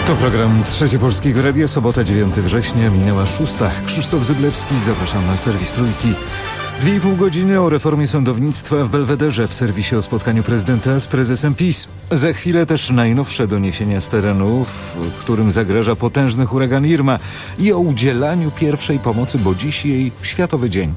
To program Trzecie Polskiego Radia, sobota 9 września, minęła 6. Krzysztof Zyblewski, zapraszam na serwis Trójki. 2,5 godziny o reformie sądownictwa w Belwederze, w serwisie o spotkaniu prezydenta z prezesem PiS. Za chwilę też najnowsze doniesienia z terenu, w którym zagraża potężny huragan Irma, i o udzielaniu pierwszej pomocy, bo dziś jej Światowy Dzień.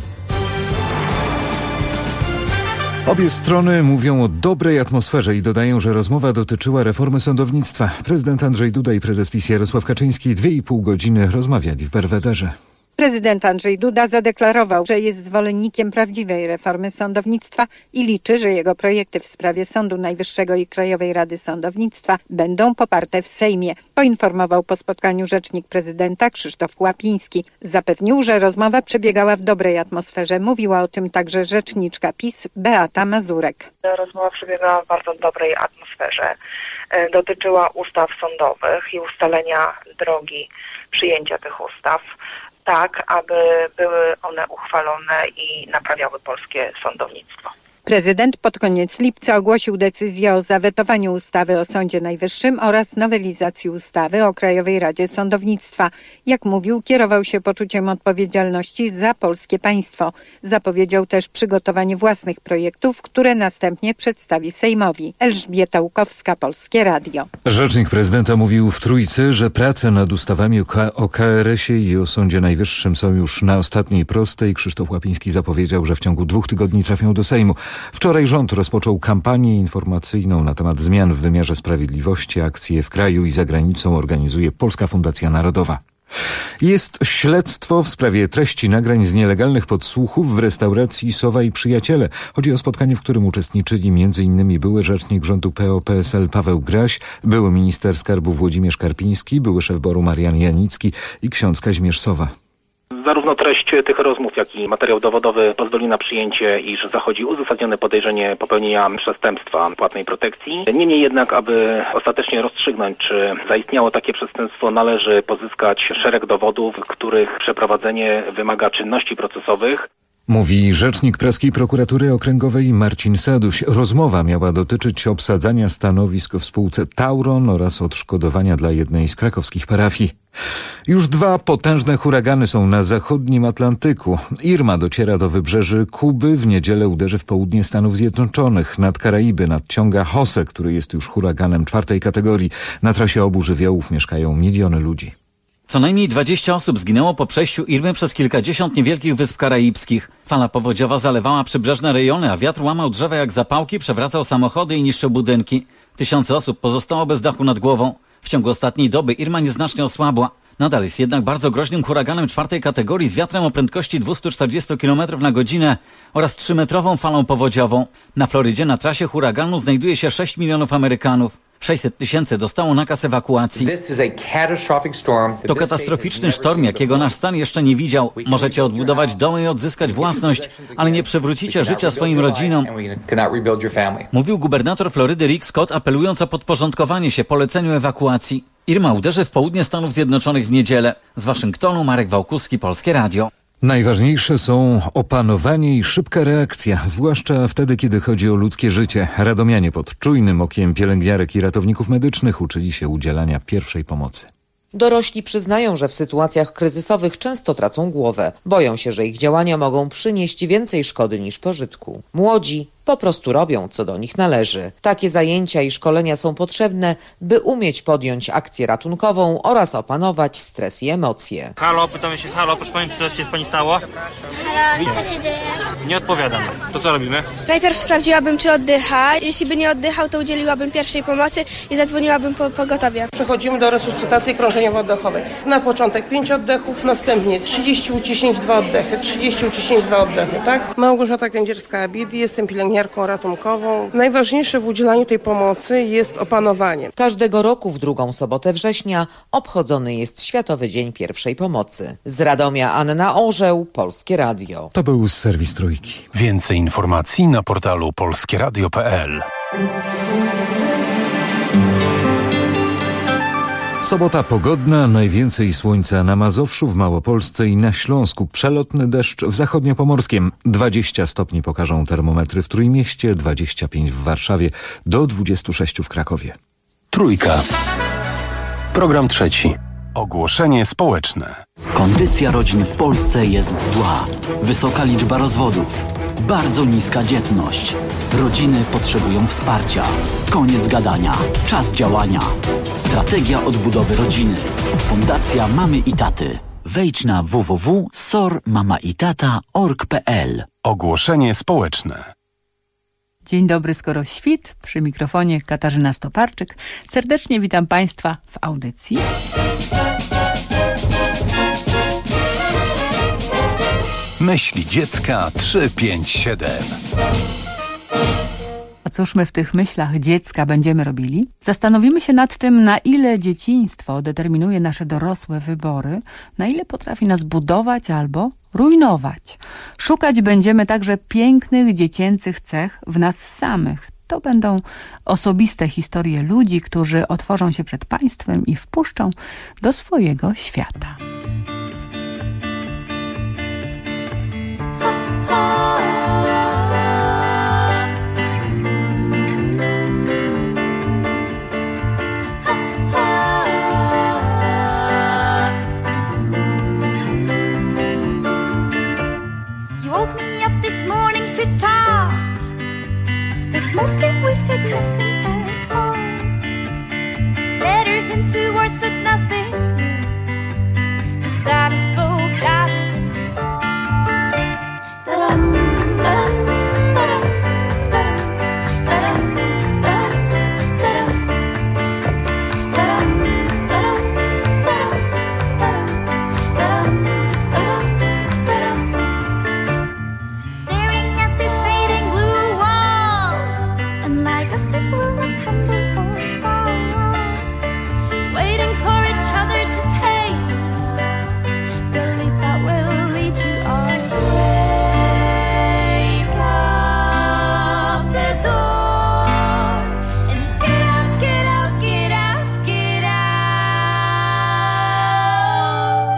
Obie strony mówią o dobrej atmosferze i dodają, że rozmowa dotyczyła reformy sądownictwa. Prezydent Andrzej Duda i prezes PiS Jarosław Kaczyński 2,5 godziny rozmawiali w Belwederze. Prezydent Andrzej Duda zadeklarował, że jest zwolennikiem prawdziwej reformy sądownictwa i liczy, że jego projekty w sprawie Sądu Najwyższego i Krajowej Rady Sądownictwa będą poparte w Sejmie. Poinformował po spotkaniu rzecznik prezydenta Krzysztof Łapiński. Zapewnił, że rozmowa przebiegała w dobrej atmosferze. Mówiła o tym także rzeczniczka PiS Beata Mazurek. Rozmowa przebiegała w bardzo dobrej atmosferze. Dotyczyła ustaw sądowych i ustalenia drogi przyjęcia tych ustaw, tak aby były one uchwalone i naprawiały polskie sądownictwo. Prezydent pod koniec lipca ogłosił decyzję o zawetowaniu ustawy o Sądzie Najwyższym oraz nowelizacji ustawy o Krajowej Radzie Sądownictwa. Jak mówił, kierował się poczuciem odpowiedzialności za polskie państwo. Zapowiedział też przygotowanie własnych projektów, które następnie przedstawi Sejmowi. Elżbieta Łukowska, Polskie Radio. Rzecznik prezydenta mówił w Trójce, że prace nad ustawami o KRS-ie i o Sądzie Najwyższym są już na ostatniej prostej. Krzysztof Łapiński zapowiedział, że w ciągu 2 tygodni trafią do Sejmu. Wczoraj rząd rozpoczął kampanię informacyjną na temat zmian w wymiarze sprawiedliwości. Akcje w kraju i za granicą organizuje Polska Fundacja Narodowa. Jest śledztwo w sprawie treści nagrań z nielegalnych podsłuchów w restauracji Sowa i Przyjaciele. Chodzi o spotkanie, w którym uczestniczyli m.in. były rzecznik rządu PO-PSL Paweł Graś, były minister skarbu Włodzimierz Karpiński, były szef BOR-u Marian Janicki i ksiądz Kazimierz Sowa. Zarówno treść tych rozmów, jak i materiał dowodowy pozwoli na przyjęcie, iż zachodzi uzasadnione podejrzenie popełnienia przestępstwa płatnej protekcji. Niemniej jednak, aby ostatecznie rozstrzygnąć, czy zaistniało takie przestępstwo, należy pozyskać szereg dowodów, których przeprowadzenie wymaga czynności procesowych. Mówi rzecznik praskiej prokuratury okręgowej Marcin Saduś. Rozmowa miała dotyczyć obsadzania stanowisk w spółce Tauron oraz odszkodowania dla jednej z krakowskich parafii. Już 2 potężne huragany są na zachodnim Atlantyku. Irma dociera do wybrzeży Kuby, w niedzielę uderzy w południe Stanów Zjednoczonych. Nad Karaiby nadciąga Jose, który jest już huraganem 4. kategorii. Na trasie obu żywiołów mieszkają miliony ludzi. Co najmniej 20 osób zginęło po przejściu Irmy przez kilkadziesiąt niewielkich wysp karaibskich. Fala powodziowa zalewała przybrzeżne rejony, a wiatr łamał drzewa jak zapałki, przewracał samochody i niszczył budynki. Tysiące osób pozostało bez dachu nad głową. W ciągu ostatniej doby Irma nieznacznie osłabła. Nadal jest jednak bardzo groźnym huraganem 4. kategorii z wiatrem o prędkości 240 km na godzinę oraz 3-metrową falą powodziową. Na Florydzie na trasie huraganu znajduje się 6 milionów Amerykanów. 600 tysięcy dostało nakaz ewakuacji. To katastroficzny sztorm, jakiego nasz stan jeszcze nie widział. Możecie odbudować domy i odzyskać własność, ale nie przywrócicie życia swoim rodzinom. Mówił gubernator Florydy Rick Scott, apelując o podporządkowanie się poleceniu ewakuacji. Irma uderzy w południe Stanów Zjednoczonych w niedzielę. Z Waszyngtonu Marek Wałkuski, Polskie Radio. Najważniejsze są opanowanie i szybka reakcja, zwłaszcza wtedy, kiedy chodzi o ludzkie życie. Radomianie pod czujnym okiem pielęgniarek i ratowników medycznych uczyli się udzielania pierwszej pomocy. Dorośli przyznają, że w sytuacjach kryzysowych często tracą głowę. Boją się, że ich działania mogą przynieść więcej szkody niż pożytku. Młodzi po prostu robią, co do nich należy. Takie zajęcia i szkolenia są potrzebne, by umieć podjąć akcję ratunkową oraz opanować stres i emocje. Halo, pytamy się, proszę pani, czy coś się z pani stało? Halo, co się dzieje? Nie odpowiadam. To co robimy? Najpierw sprawdziłabym, czy oddycha. Jeśli by nie oddychał, to udzieliłabym pierwszej pomocy i zadzwoniłabym po pogotowie. Przechodzimy do resuscytacji krążeniowo-oddechowej. Na początek 5 oddechów, następnie 30 uciśnięć, 2 oddechy, 30 uciśnięć, 2 oddechy, tak? Małgorzata Kędzierska-Abid, jestem pielęgniarką ratunkową. Najważniejsze w udzielaniu tej pomocy jest opanowanie. Każdego roku w 2. sobotę września obchodzony jest Światowy Dzień Pierwszej Pomocy. Z Radomia Anna Orzeł, Polskie Radio. To był serwis Trójki. Więcej informacji na portalu polskieradio.pl. Sobota pogodna, najwięcej słońca na Mazowszu, w Małopolsce i na Śląsku. Przelotny deszcz w zachodniopomorskiem. 20 stopni pokażą termometry w Trójmieście, 25 w Warszawie, do 26 w Krakowie. Trójka. Program trzeci. Ogłoszenie społeczne. Kondycja rodzin w Polsce jest zła. Wysoka liczba rozwodów. Bardzo niska dzietność. Rodziny potrzebują wsparcia. Koniec gadania. Czas działania. Strategia odbudowy rodziny. Fundacja Mamy i Taty. Wejdź na www.sormamaitata.org.pl. Ogłoszenie społeczne. Dzień dobry, skoro świt. Przy mikrofonie Katarzyna Stoparczyk. Serdecznie witam Państwa w audycji. Myśli dziecka 357. A cóż my w tych myślach dziecka będziemy robili? Zastanowimy się nad tym, na ile dzieciństwo determinuje nasze dorosłe wybory, na ile potrafi nas budować albo rujnować. Szukać będziemy także pięknych dziecięcych cech w nas samych. To będą osobiste historie ludzi, którzy otworzą się przed państwem i wpuszczą do swojego świata. Mostly we said nothing at all. Letters into words but nothing new. The silence spoke louder than you. Da-dum, da-dum, da-dum, da-dum, da-dum, da-dum, da-dum, da-dum, da-dum, da-dum, da-dum, da-dum, da-dum. Staring at this fading blue wall, like us it will not crumble or fall, waiting for each other to take the leap that will lead to our break up the door and get out, get out, get out, get out,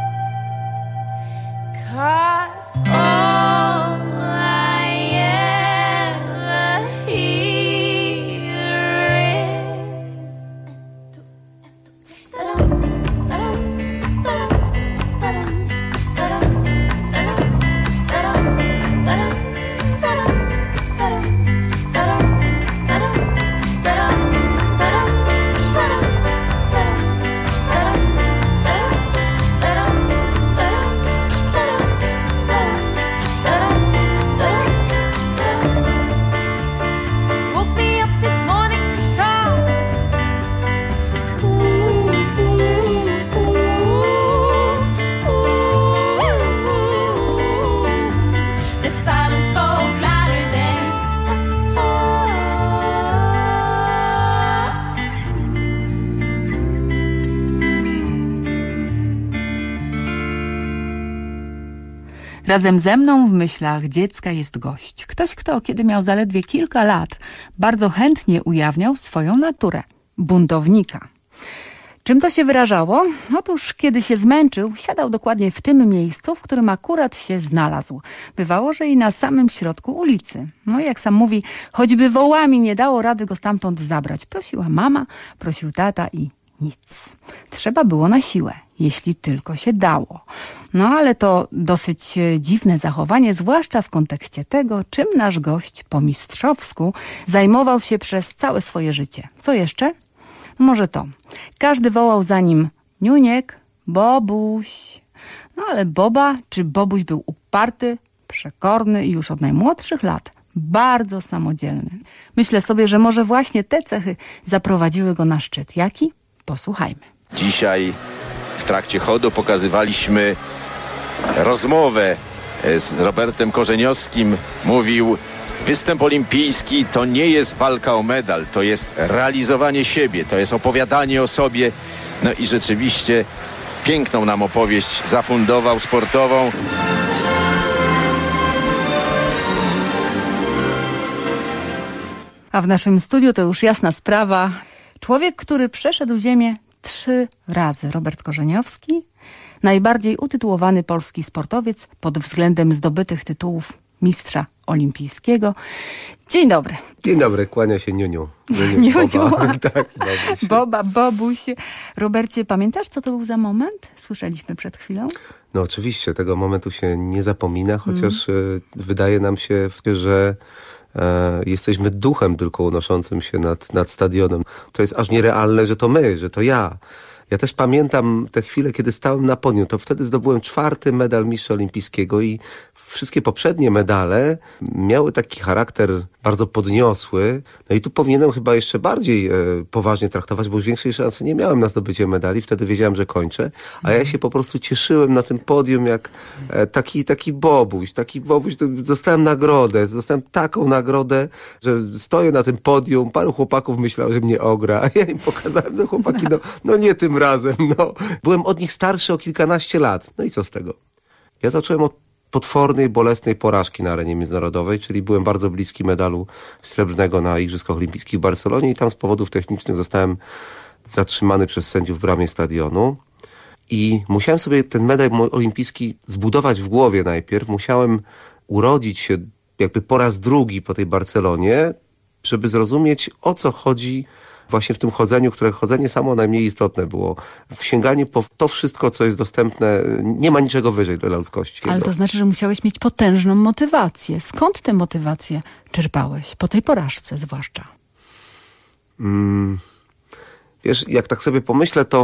'cause all I ever hear is woke me up this morning to talk. Ooh, ooh, ooh, ooh. The silence spoke louder than Razem ze mną w myślach dziecka jest gość. Ktoś, kto kiedy miał zaledwie kilka lat, bardzo chętnie ujawniał swoją naturę. Buntownika. Czym to się wyrażało? Otóż, kiedy się zmęczył, siadał dokładnie w tym miejscu, w którym akurat się znalazł. Bywało, że i na samym środku ulicy. No jak sam mówi, choćby wołami nie dało rady go stamtąd zabrać. Prosiła mama, prosił tata i nic. Trzeba było na siłę, jeśli tylko się dało. No ale to dosyć dziwne zachowanie, zwłaszcza w kontekście tego, czym nasz gość po mistrzowsku zajmował się przez całe swoje życie. Co jeszcze? No może to. Każdy wołał za nim Niuniek, Bobuś. No ale Boba czy Bobuś był uparty, przekorny i już od najmłodszych lat bardzo samodzielny. Myślę sobie, że może właśnie te cechy zaprowadziły go na szczyt. Jaki? Posłuchajmy. Dzisiaj w trakcie chodu pokazywaliśmy rozmowę z Robertem Korzeniowskim. Mówił, występ olimpijski to nie jest walka o medal, to jest realizowanie siebie, to jest opowiadanie o sobie. No i rzeczywiście piękną nam opowieść zafundował sportową. A w naszym studiu to już jasna sprawa. Człowiek, który przeszedł ziemię 3 razy. Robert Korzeniowski, najbardziej utytułowany polski sportowiec pod względem zdobytych tytułów mistrza olimpijskiego. Dzień dobry. Dzień dobry, kłania się Niuniu. Niuniu. Tak, Bobuś. Robercie, pamiętasz, co to był za moment? Słyszeliśmy przed chwilą. No oczywiście, tego momentu się nie zapomina, chociaż wydaje nam się, że jesteśmy duchem tylko unoszącym się nad stadionem. To jest aż nierealne, że to my, że to ja. Ja też pamiętam te chwile, kiedy stałem na podium. To wtedy zdobyłem 4. medal mistrza olimpijskiego i wszystkie poprzednie medale miały taki charakter bardzo podniosły. No i tu powinienem chyba jeszcze bardziej poważnie traktować, bo już większej szansy nie miałem na zdobycie medali. Wtedy wiedziałem, że kończę. A ja się po prostu cieszyłem na tym podium jak taki Bobuś. Dostałem nagrodę. Dostałem taką nagrodę, że stoję na tym podium. Paru chłopaków myślało, że mnie ogra. A ja im pokazałem, że chłopaki, no nie tym razem. No. Byłem od nich starszy o kilkanaście lat. No i co z tego? Ja zacząłem od potwornej, bolesnej porażki na arenie międzynarodowej, czyli byłem bardzo bliski medalu srebrnego na Igrzyskach Olimpijskich w Barcelonie i tam z powodów technicznych zostałem zatrzymany przez sędziów w bramie stadionu i musiałem sobie ten medal olimpijski zbudować w głowie najpierw. Musiałem urodzić się jakby po raz drugi po tej Barcelonie, żeby zrozumieć, o co chodzi właśnie w tym chodzeniu, które chodzenie samo najmniej istotne było. W sięganiu po to wszystko, co jest dostępne, nie ma niczego wyżej dla ludzkości. Ale to znaczy, że musiałeś mieć potężną motywację. Skąd tę motywację czerpałeś? Po tej porażce zwłaszcza. Wiesz, jak tak sobie pomyślę, to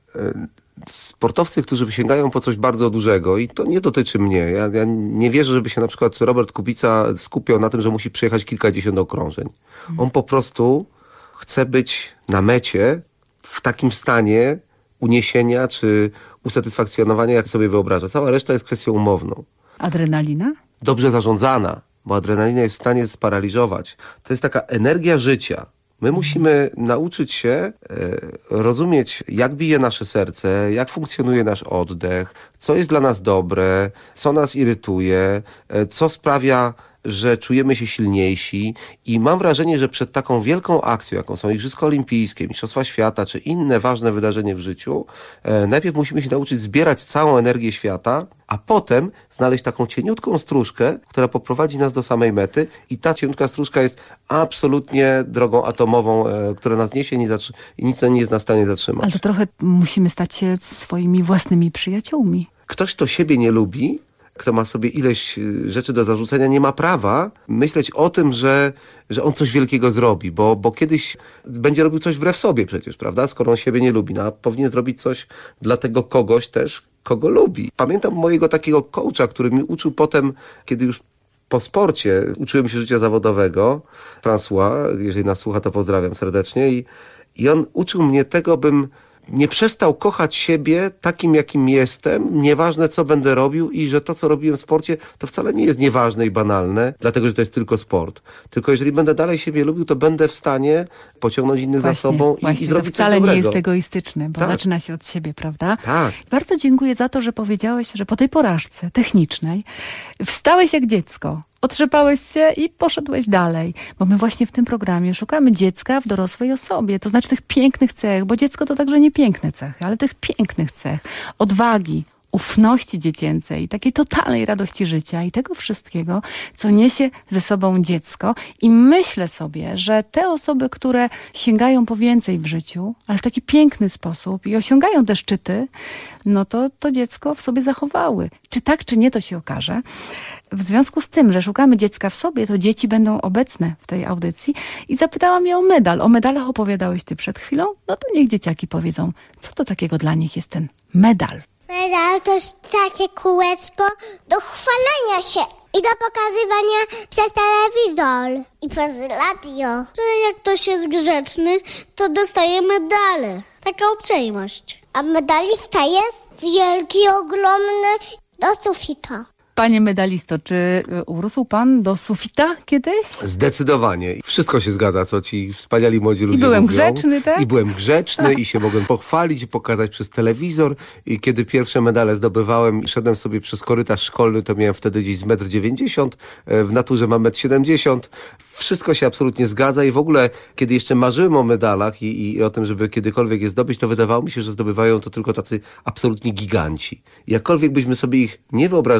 sportowcy, którzy sięgają po coś bardzo dużego i to nie dotyczy mnie. Ja nie wierzę, żeby się na przykład Robert Kubica skupiał na tym, że musi przejechać kilkadziesiąt okrążeń. On po prostu chce być na mecie w takim stanie uniesienia czy usatysfakcjonowania, jak sobie wyobraża. Cała reszta jest kwestią umowną. Adrenalina? Dobrze zarządzana, bo adrenalina jest w stanie sparaliżować. To jest taka energia życia. My musimy nauczyć się rozumieć, jak bije nasze serce, jak funkcjonuje nasz oddech, co jest dla nas dobre, co nas irytuje, co sprawia, że czujemy się silniejsi i mam wrażenie, że przed taką wielką akcją, jaką są Igrzyska Olimpijskie, Mistrzostwa Świata, czy inne ważne wydarzenie w życiu, najpierw musimy się nauczyć zbierać całą energię świata, a potem znaleźć taką cieniutką stróżkę, która poprowadzi nas do samej mety i ta cieniutka stróżka jest absolutnie drogą atomową, która nas niesie i nic nie jest nas w stanie zatrzymać. Ale to trochę musimy stać się swoimi własnymi przyjaciółmi. Ktoś, kto siebie nie lubi, kto ma sobie ileś rzeczy do zarzucenia, nie ma prawa myśleć o tym, że on coś wielkiego zrobi, bo kiedyś będzie robił coś wbrew sobie przecież, prawda? Skoro on siebie nie lubi, a powinien zrobić coś dla tego kogoś też, kogo lubi. Pamiętam mojego takiego coacha, który mi uczył potem, kiedy już po sporcie uczyłem się życia zawodowego, François, jeżeli nas słucha, to pozdrawiam serdecznie, i on uczył mnie tego, bym nie przestał kochać siebie takim, jakim jestem, nieważne co będę robił i że to, co robiłem w sporcie, to wcale nie jest nieważne i banalne, dlatego, że to jest tylko sport. Tylko jeżeli będę dalej siebie lubił, to będę w stanie pociągnąć innych za sobą i zrobić to wcale coś dobrego. Nie jest egoistyczne, bo tak. Zaczyna się od siebie, prawda? Tak. Bardzo dziękuję za to, że powiedziałeś, że po tej porażce technicznej wstałeś jak dziecko. Otrzepałeś się i poszedłeś dalej. Bo my właśnie w tym programie szukamy dziecka w dorosłej osobie. To znaczy tych pięknych cech, bo dziecko to także nie piękne cechy, ale tych pięknych cech. Odwagi, ufności dziecięcej, takiej totalnej radości życia i tego wszystkiego, co niesie ze sobą dziecko. I myślę sobie, że te osoby, które sięgają po więcej w życiu, ale w taki piękny sposób i osiągają te szczyty, no to dziecko w sobie zachowały. Czy tak, czy nie, to się okaże. W związku z tym, że szukamy dziecka w sobie, to dzieci będą obecne w tej audycji i zapytałam je o medal. O medalach opowiadałeś ty przed chwilą? No to niech dzieciaki powiedzą, co to takiego dla nich jest ten medal. Medal to jest takie kółeczko do chwalenia się i do pokazywania przez telewizor i przez radio. Że jak ktoś jest grzeczny, to dostaje medale. Taka uprzejmość. A medalista jest wielki, ogromny, do sufita. Panie medalisto, czy urósł pan do sufita kiedyś? Zdecydowanie. Wszystko się zgadza, co ci wspaniali młodzi ludzie mówią. I byłem mówią. grzeczny, tak? I byłem grzeczny i się mogłem pochwalić i pokazać przez telewizor. I kiedy pierwsze medale zdobywałem i szedłem sobie przez korytarz szkolny, to miałem wtedy gdzieś z 1,90 m, w naturze mam 1,70 m. Wszystko się absolutnie zgadza i w ogóle, kiedy jeszcze marzyłem o medalach i o tym, żeby kiedykolwiek je zdobyć, to wydawało mi się, że zdobywają to tylko tacy absolutni giganci. Jakkolwiek byśmy sobie ich nie wyobrażali,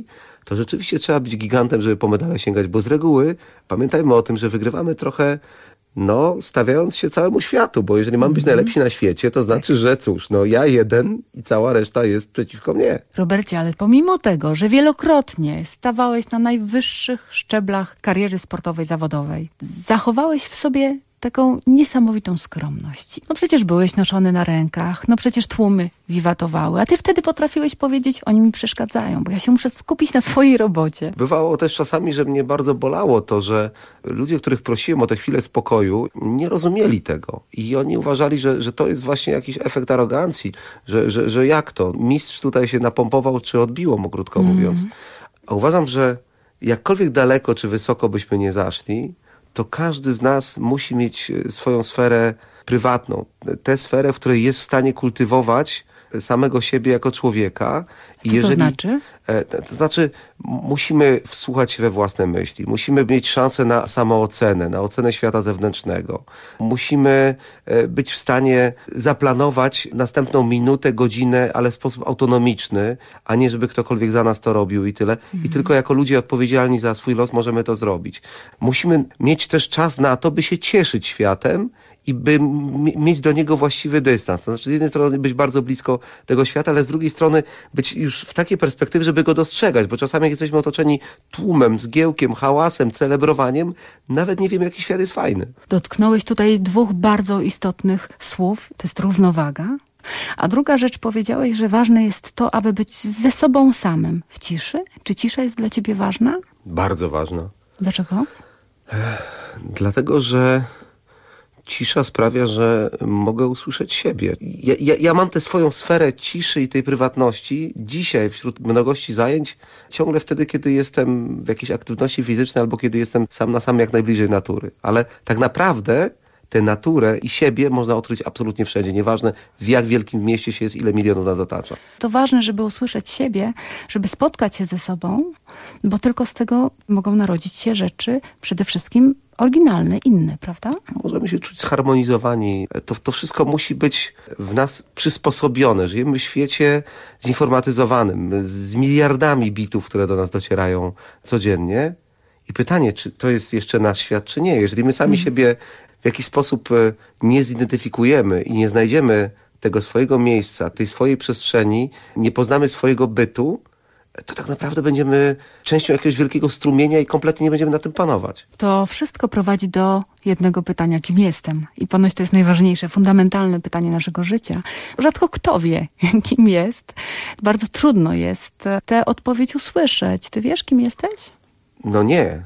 to rzeczywiście trzeba być gigantem, żeby po medale sięgać, bo z reguły pamiętajmy o tym, że wygrywamy trochę stawiając się całemu światu, bo jeżeli mam być najlepsi na świecie, to znaczy, że cóż, ja jeden i cała reszta jest przeciwko mnie. Robercie, ale pomimo tego, że wielokrotnie stawałeś na najwyższych szczeblach kariery sportowej, zawodowej, zachowałeś w sobie taką niesamowitą skromność. Przecież byłeś noszony na rękach, przecież tłumy wiwatowały, a ty wtedy potrafiłeś powiedzieć, oni mi przeszkadzają, bo ja się muszę skupić na swojej robocie. Bywało też czasami, że mnie bardzo bolało to, że ludzie, których prosiłem o tę chwilę spokoju, nie rozumieli tego i oni uważali, że to jest właśnie jakiś efekt arogancji, że jak to? Mistrz tutaj się napompował, czy odbiło mu, krótko mówiąc. A uważam, że jakkolwiek daleko czy wysoko byśmy nie zaszli, to każdy z nas musi mieć swoją sferę prywatną. Tę sferę, w której jest w stanie kultywować samego siebie jako człowieka. Co to znaczy? To znaczy, musimy wsłuchać się we własne myśli. Musimy mieć szansę na samoocenę, na ocenę świata zewnętrznego. Musimy być w stanie zaplanować następną minutę, godzinę, ale w sposób autonomiczny, a nie żeby ktokolwiek za nas to robił i tyle. I tylko jako ludzie odpowiedzialni za swój los możemy to zrobić. Musimy mieć też czas na to, by się cieszyć światem i by mieć do niego właściwy dystans. To znaczy, z jednej strony być bardzo blisko tego świata, ale z drugiej strony być już w takiej perspektywie, żeby go dostrzegać, bo czasami jak jesteśmy otoczeni tłumem, zgiełkiem, hałasem, celebrowaniem, nawet nie wiemy, jaki świat jest fajny. Dotknąłeś tutaj dwóch bardzo istotnych słów. To jest równowaga. A druga rzecz, powiedziałeś, że ważne jest to, aby być ze sobą samym w ciszy. Czy cisza jest dla ciebie ważna? Bardzo ważna. Dlaczego? Dlatego, że cisza sprawia, że mogę usłyszeć siebie. Ja mam tę swoją sferę ciszy i tej prywatności dzisiaj wśród mnogości zajęć ciągle wtedy, kiedy jestem w jakiejś aktywności fizycznej albo kiedy jestem sam na sam jak najbliżej natury. Ale tak naprawdę tę naturę i siebie można odkryć absolutnie wszędzie. Nieważne w jak wielkim mieście się jest, ile milionów nas otacza. To ważne, żeby usłyszeć siebie, żeby spotkać się ze sobą, bo tylko z tego mogą narodzić się rzeczy przede wszystkim oryginalne, inne, prawda? Możemy się czuć zharmonizowani. To wszystko musi być w nas przysposobione. Żyjemy w świecie zinformatyzowanym, z miliardami bitów, które do nas docierają codziennie. I pytanie, czy to jest jeszcze nasz świat, czy nie? Jeżeli my sami siebie w jakiś sposób nie zidentyfikujemy i nie znajdziemy tego swojego miejsca, tej swojej przestrzeni, nie poznamy swojego bytu, to tak naprawdę będziemy częścią jakiegoś wielkiego strumienia i kompletnie nie będziemy na tym panować. To wszystko prowadzi do jednego pytania, kim jestem? I ponoć to jest najważniejsze, fundamentalne pytanie naszego życia. Rzadko kto wie, kim jest. Bardzo trudno jest tę odpowiedź usłyszeć. Ty wiesz, kim jesteś? No nie.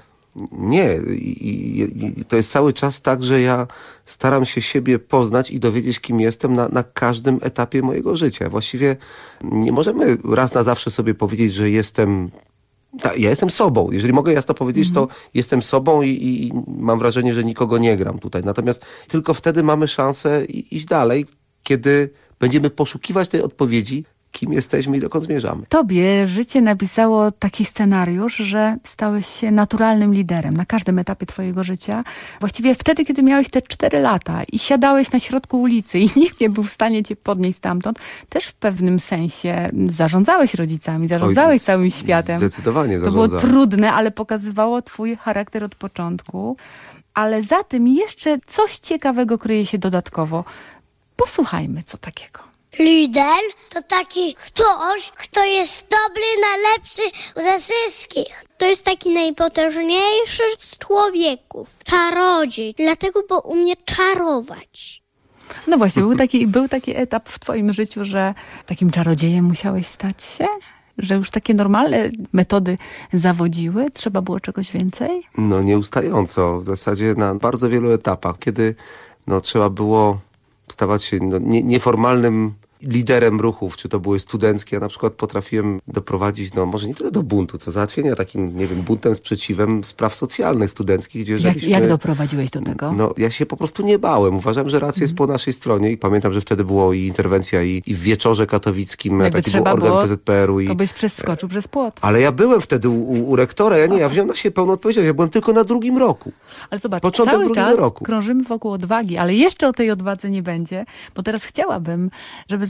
I to jest cały czas tak, że ja staram się siebie poznać i dowiedzieć, kim jestem na każdym etapie mojego życia. Właściwie nie możemy raz na zawsze sobie powiedzieć, że ja jestem sobą. Jeżeli mogę jasno powiedzieć, to jestem sobą i mam wrażenie, że nikogo nie gram tutaj. Natomiast tylko wtedy mamy szansę iść dalej, kiedy będziemy poszukiwać tej odpowiedzi, kim jesteśmy i dokąd zmierzamy. Tobie życie napisało taki scenariusz, że stałeś się naturalnym liderem na każdym etapie twojego życia. Właściwie wtedy, kiedy miałeś te 4 lata i siadałeś na środku ulicy i nikt nie był w stanie cię podnieść stamtąd, też w pewnym sensie zarządzałeś rodzicami, zarządzałeś całym światem. Zdecydowanie zarządzałem. To było trudne, ale pokazywało twój charakter od początku. Ale za tym jeszcze coś ciekawego kryje się dodatkowo. Posłuchajmy, co takiego. Lider to taki ktoś, kto jest dobry, najlepszy ze wszystkich. To jest taki najpotężniejszy z człowieków. Czarodziej, dlatego bo umie czarować. No właśnie, był taki etap w twoim życiu, że takim czarodziejem musiałeś stać się? Że już takie normalne metody zawodziły? Trzeba było czegoś więcej? No nieustająco. W zasadzie na bardzo wielu etapach, kiedy trzeba było stawać się nieformalnym liderem ruchów, czy to były studenckie. Ja na przykład potrafiłem doprowadzić, może nie tyle do buntu, co załatwienia takim, buntem, sprzeciwem spraw socjalnych studenckich. Gdzie jak doprowadziłeś do tego? Ja się po prostu nie bałem. Uważam, że racja jest po naszej stronie i pamiętam, że wtedy było i interwencja i w Wieczorze Katowickim, taki był organ PZPR-u. To byś przeskoczył przez płot. Ale ja byłem wtedy u rektora, ja wziąłem na siebie pełną odpowiedzialność. Ja byłem tylko na 2. roku. Ale zobacz, początek cały czas roku. krążymy wokół odwagi, ale jeszcze o tej odwadze nie będzie, bo teraz chciałabym, żeby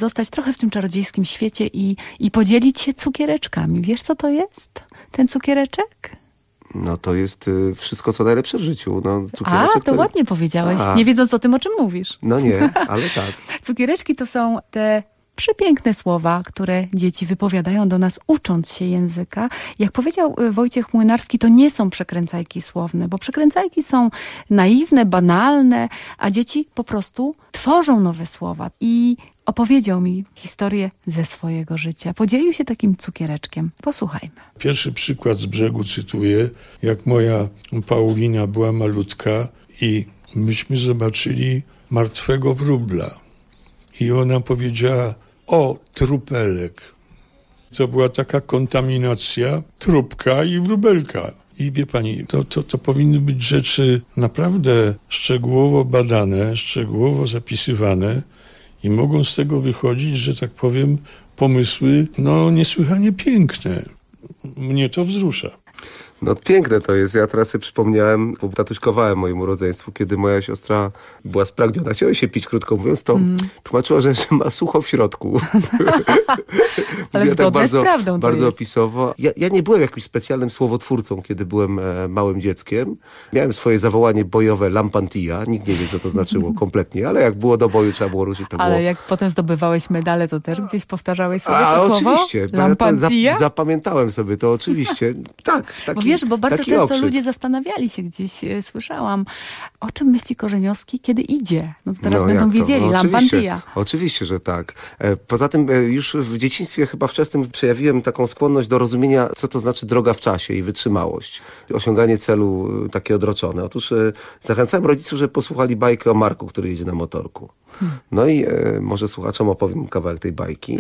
zostać trochę w tym czarodziejskim świecie i podzielić się cukiereczkami. Wiesz, co to jest? Ten cukiereczek? No to jest wszystko, co najlepsze w życiu. No, cukiereczek to ładnie powiedziałeś, nie wiedząc o tym, o czym mówisz. No nie, ale tak. Cukiereczki to są te przepiękne słowa, które dzieci wypowiadają do nas, ucząc się języka. Jak powiedział Wojciech Młynarski, to nie są przekręcajki słowne, bo przekręcajki są naiwne, banalne, a dzieci po prostu tworzą nowe słowa. I opowiedział mi historię ze swojego życia. Podzielił się takim cukiereczkiem. Posłuchajmy. Pierwszy przykład z brzegu cytuję, jak moja Paulina była malutka i myśmy zobaczyli martwego wróbla. I ona powiedziała: o, trupelek. To była taka kontaminacja trupka i wróbelka. I wie pani, to powinny być rzeczy naprawdę szczegółowo badane, szczegółowo zapisywane i mogą z tego wychodzić, że tak powiem, pomysły niesłychanie piękne. Mnie to wzrusza. No piękne to jest. Ja teraz sobie przypomniałem, bo tatuśkowałem mojemu rodzeństwu, kiedy moja siostra była spragniona. Chciała się pić, krótko mówiąc, to tłumaczyła, że ma sucho w środku. Ale zgodne tak z prawdą bardzo opisowo. Ja nie byłem jakimś specjalnym słowotwórcą, kiedy byłem małym dzieckiem. Miałem swoje zawołanie bojowe Lampantia. Nikt nie wie, co to znaczyło kompletnie, ale jak było do boju, trzeba było ruszyć. Ale jak potem zdobywałeś medale, to też gdzieś powtarzałeś sobie to słowo? Oczywiście. Lampantia? Zapamiętałem sobie to, oczywiście. Tak. Bo bardzo często okrzyk. ludzie zastanawiali się gdzieś, słyszałam, o czym myśli Korzeniowski, kiedy idzie. No to teraz będą wiedzieli, Lampantia. Oczywiście, że tak. Poza tym już w dzieciństwie chyba wczesnym przejawiłem taką skłonność do rozumienia, co to znaczy droga w czasie i wytrzymałość. Osiąganie celu takie odroczone. Otóż zachęcałem rodziców, żeby posłuchali bajkę o Marku, który jedzie na motorku. No i może słuchaczom opowiem kawałek tej bajki.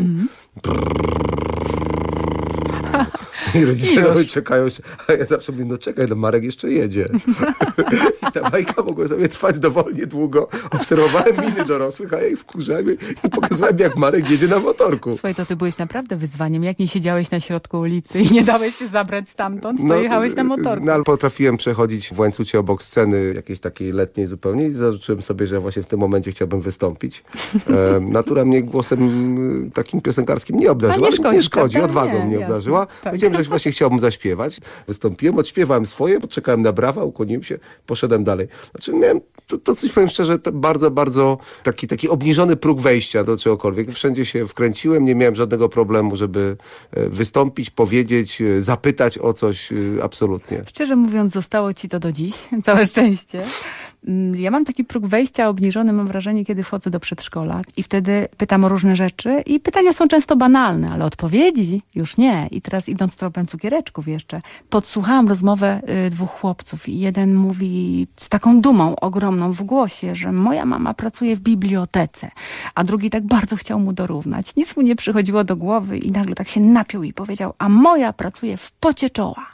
I rodzice czekają, a ja zawsze mówię, czekaj, Marek jeszcze jedzie. I ta bajka mogła sobie trwać dowolnie długo. Obserwowałem miny dorosłych, a ja ich wkurzałem i pokazywałem, jak Marek jedzie na motorku. Słuchaj, to ty byłeś naprawdę wyzwaniem. Jak nie siedziałeś na środku ulicy i nie dałeś się zabrać stamtąd, to jechałeś na motorku. No, ale potrafiłem przechodzić w łańcucie obok sceny jakiejś takiej letniej zupełnie i zarzuciłem sobie, że właśnie w tym momencie chciałbym wystąpić. Natura mnie głosem takim piosenkarskim nie obdarzyła, ale nie szkodzi, odwagą mnie obdarzyła. Tak. Powiedziałem, że właśnie chciałbym zaśpiewać. Wystąpiłem, odśpiewałem swoje, poczekałem na brawa, ukłoniłem się, poszedłem dalej. Znaczy miałem, to coś powiem szczerze, bardzo, bardzo taki obniżony próg wejścia do czegokolwiek. Wszędzie się wkręciłem, nie miałem żadnego problemu, żeby wystąpić, powiedzieć, zapytać o coś, absolutnie. Szczerze mówiąc, zostało ci to do dziś. Całe szczęście. Ja mam taki próg wejścia obniżony, mam wrażenie, kiedy wchodzę do przedszkola i wtedy pytam o różne rzeczy i pytania są często banalne, ale odpowiedzi już nie. I teraz idąc tropem cukiereczków jeszcze, podsłuchałam rozmowę dwóch chłopców i jeden mówi z taką dumą ogromną w głosie, że moja mama pracuje w bibliotece, a drugi tak bardzo chciał mu dorównać. Nic mu nie przychodziło do głowy i nagle tak się napiął i powiedział, a moja pracuje w pocie czoła.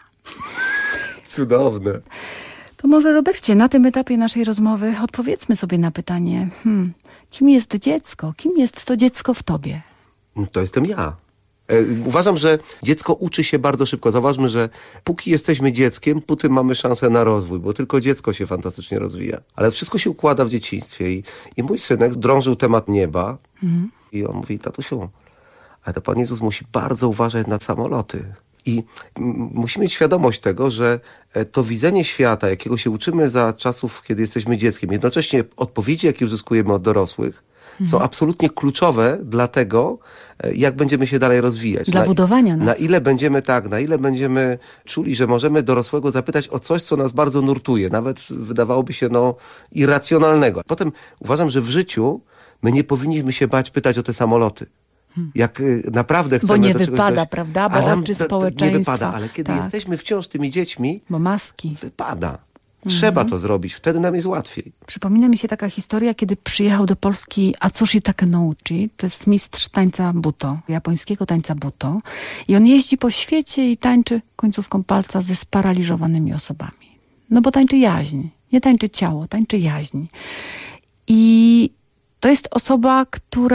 Cudowne. To może, Robercie, na tym etapie naszej rozmowy odpowiedzmy sobie na pytanie, kim jest dziecko? Kim jest to dziecko w tobie? To jestem ja. Uważam, że dziecko uczy się bardzo szybko. Zauważmy, że póki jesteśmy dzieckiem, póty mamy szansę na rozwój, bo tylko dziecko się fantastycznie rozwija. Ale wszystko się układa w dzieciństwie. I mój synek drążył temat nieba i on mówi, tatusiu, ale to Pan Jezus musi bardzo uważać na samoloty. I musimy mieć świadomość tego, że to widzenie świata, jakiego się uczymy za czasów, kiedy jesteśmy dzieckiem, jednocześnie odpowiedzi, jakie uzyskujemy od dorosłych, są absolutnie kluczowe dla tego, jak będziemy się dalej rozwijać. Dla budowania nas. Na ile będziemy czuli, że możemy dorosłego zapytać o coś, co nas bardzo nurtuje, nawet wydawałoby się irracjonalnego. Potem uważam, że w życiu my nie powinniśmy się bać pytać o te samoloty. Jak naprawdę chcemy... Bo nie wypada, prawda? Bo oczy społeczeństwa. Nie wypada, ale kiedy jesteśmy wciąż tymi dziećmi... Bo maski. Wypada. Trzeba to zrobić, wtedy nam jest łatwiej. Przypomina mi się taka historia, kiedy przyjechał do Polski Atsushi Takenouchi, to jest mistrz tańca buto, japońskiego tańca buto. I on jeździ po świecie i tańczy końcówką palca ze sparaliżowanymi osobami. No bo tańczy jaźń. Nie tańczy ciało, tańczy jaźń. I to jest osoba, która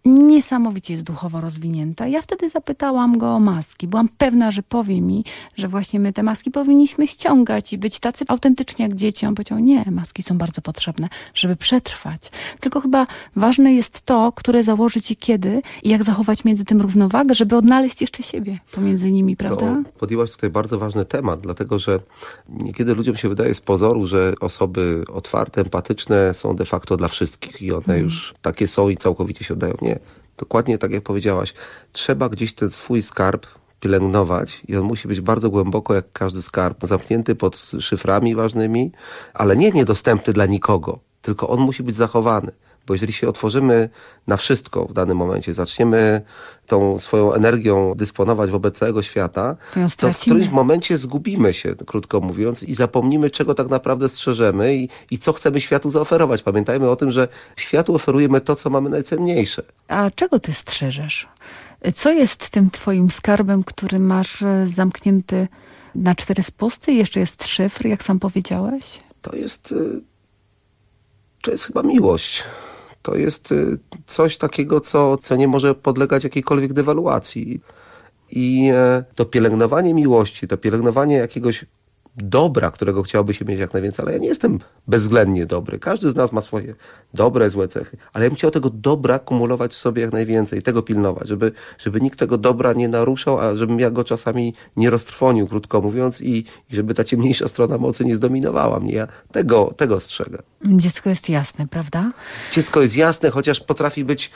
niesamowicie jest duchowo rozwinięta. Ja wtedy zapytałam go o maski. Byłam pewna, że powie mi, że właśnie my te maski powinniśmy ściągać i być tacy autentyczni jak dzieci. On powiedział, nie, maski są bardzo potrzebne, żeby przetrwać. Tylko chyba ważne jest to, które założyć i kiedy i jak zachować między tym równowagę, żeby odnaleźć jeszcze siebie pomiędzy nimi, prawda? To podjęłaś tutaj bardzo ważny temat, dlatego że niekiedy ludziom się wydaje z pozoru, że osoby otwarte, empatyczne są de facto dla wszystkich i one już takie są i całkowicie się oddają. Nie, dokładnie tak jak powiedziałaś. Trzeba gdzieś ten swój skarb pielęgnować i on musi być bardzo głęboko jak każdy skarb, zamknięty pod szyframi ważnymi, ale nie niedostępny dla nikogo, tylko on musi być zachowany. Bo jeżeli się otworzymy na wszystko w danym momencie, zaczniemy tą swoją energią dysponować wobec całego świata, to w którymś momencie zgubimy się, krótko mówiąc, i zapomnimy, czego tak naprawdę strzeżemy i co chcemy światu zaoferować. Pamiętajmy o tym, że światu oferujemy to, co mamy najcenniejsze. A czego ty strzeżesz? Co jest tym twoim skarbem, który masz zamknięty na 4 spusty i jeszcze jest szyfr, jak sam powiedziałeś? To jest chyba miłość. To jest coś takiego, co nie może podlegać jakiejkolwiek dewaluacji. I to pielęgnowanie miłości, to pielęgnowanie jakiegoś dobra, którego chciałoby się mieć jak najwięcej, ale ja nie jestem bezwzględnie dobry. Każdy z nas ma swoje dobre, złe cechy, ale ja bym chciał tego dobra kumulować w sobie jak najwięcej, tego pilnować, żeby nikt tego dobra nie naruszał, a żebym ja go czasami nie roztrwonił, krótko mówiąc, i żeby ta ciemniejsza strona mocy nie zdominowała mnie. Ja tego strzegę. Dziecko jest jasne, prawda? Dziecko jest jasne, chociaż potrafi być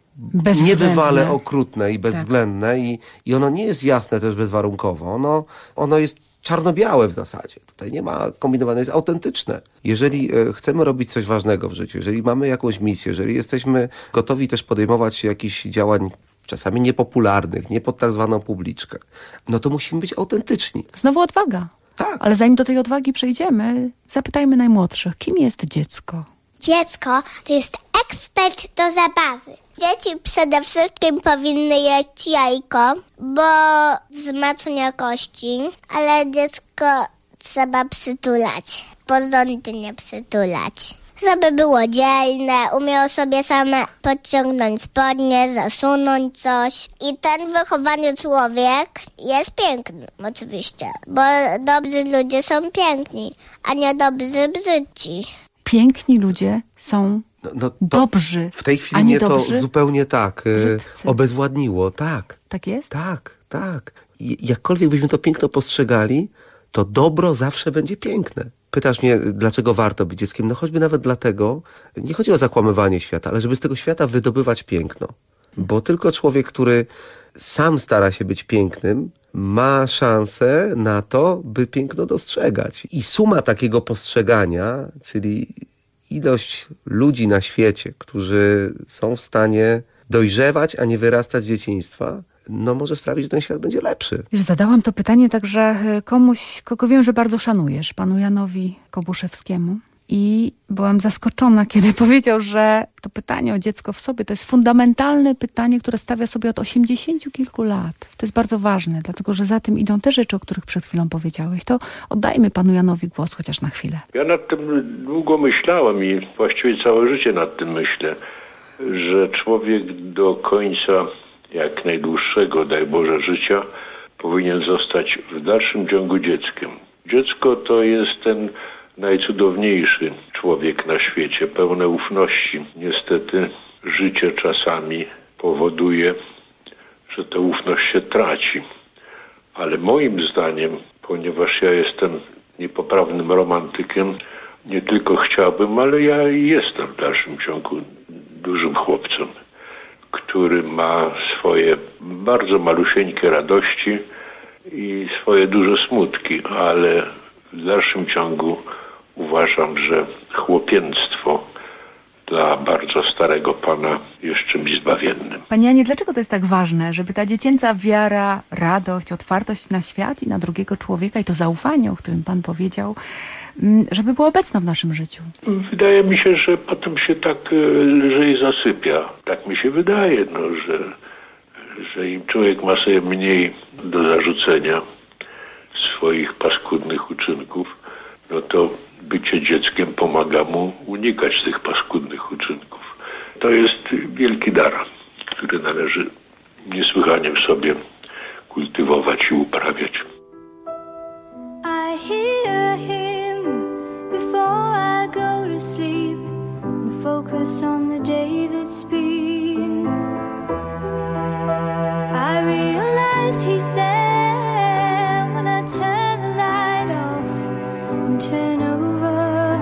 niebywale okrutne i bezwzględne i ono nie jest jasne też bezwarunkowo. Ono jest czarno-białe w zasadzie. Tutaj nie ma kombinowane, jest autentyczne. Jeżeli chcemy robić coś ważnego w życiu, jeżeli mamy jakąś misję, jeżeli jesteśmy gotowi też podejmować się jakichś działań czasami niepopularnych, nie pod tak zwaną publiczkę, no to musimy być autentyczni. Znowu odwaga. Tak. Ale zanim do tej odwagi przejdziemy, zapytajmy najmłodszych, kim jest dziecko? Dziecko to jest ekspert do zabawy. Dzieci przede wszystkim powinny jeść jajko, bo wzmacnia kości, ale dziecko trzeba przytulać, porządnie przytulać. Żeby było dzielne, umiało sobie same podciągnąć spodnie, zasunąć coś. I ten wychowany człowiek jest piękny, oczywiście, bo dobrzy ludzie są piękni, a niedobrzy brzydci. Piękni ludzie są dobrzy, w tej chwili mnie to zupełnie tak obezwładniło. Tak. Tak jest? Tak. Jakkolwiek byśmy to piękno postrzegali, to dobro zawsze będzie piękne. Pytasz mnie, dlaczego warto być dzieckiem? No choćby nawet dlatego, nie chodzi o zakłamywanie świata, ale żeby z tego świata wydobywać piękno. Bo tylko człowiek, który sam stara się być pięknym, ma szansę na to, by piękno dostrzegać. I suma takiego postrzegania, czyli ilość ludzi na świecie, którzy są w stanie dojrzewać, a nie wyrastać z dzieciństwa, no może sprawić, że ten świat będzie lepszy. Wiesz, zadałam to pytanie także komuś, kogo wiem, że bardzo szanujesz, panu Janowi Kobuszewskiemu. I byłam zaskoczona, kiedy powiedział, że to pytanie o dziecko w sobie to jest fundamentalne pytanie, które stawia sobie od 80 kilku lat. To jest bardzo ważne, dlatego że za tym idą te rzeczy, o których przed chwilą powiedziałeś. To oddajmy panu Janowi głos chociaż na chwilę. Ja nad tym długo myślałem i właściwie całe życie nad tym myślę, że człowiek do końca jak najdłuższego, daj Boże, życia powinien zostać w dalszym ciągu dzieckiem. Dziecko to jest ten najcudowniejszy człowiek na świecie, pełne ufności. Niestety życie czasami powoduje, że tę ufność się traci. Ale moim zdaniem, ponieważ ja jestem niepoprawnym romantykiem, nie tylko chciałbym, ale ja jestem w dalszym ciągu dużym chłopcem, który ma swoje bardzo malusieńkie radości i swoje duże smutki, ale w dalszym ciągu uważam, że chłopięctwo dla bardzo starego pana jest czymś zbawiennym. Panie Janie, dlaczego to jest tak ważne, żeby ta dziecięca wiara, radość, otwartość na świat i na drugiego człowieka i to zaufanie, o którym pan powiedział, żeby była obecna w naszym życiu? Wydaje mi się, że potem się tak lżej zasypia. Tak mi się wydaje, że im człowiek ma sobie mniej do zarzucenia swoich paskudnych uczynków, no to bycie dzieckiem pomaga mu unikać tych paskudnych uczynków. To jest wielki dar. który należy niesłychanie w sobie kultywować i uprawiać. I hear him before I go to sleep and focus on the day that's been. I realize he's there when I turn the light off and turn over.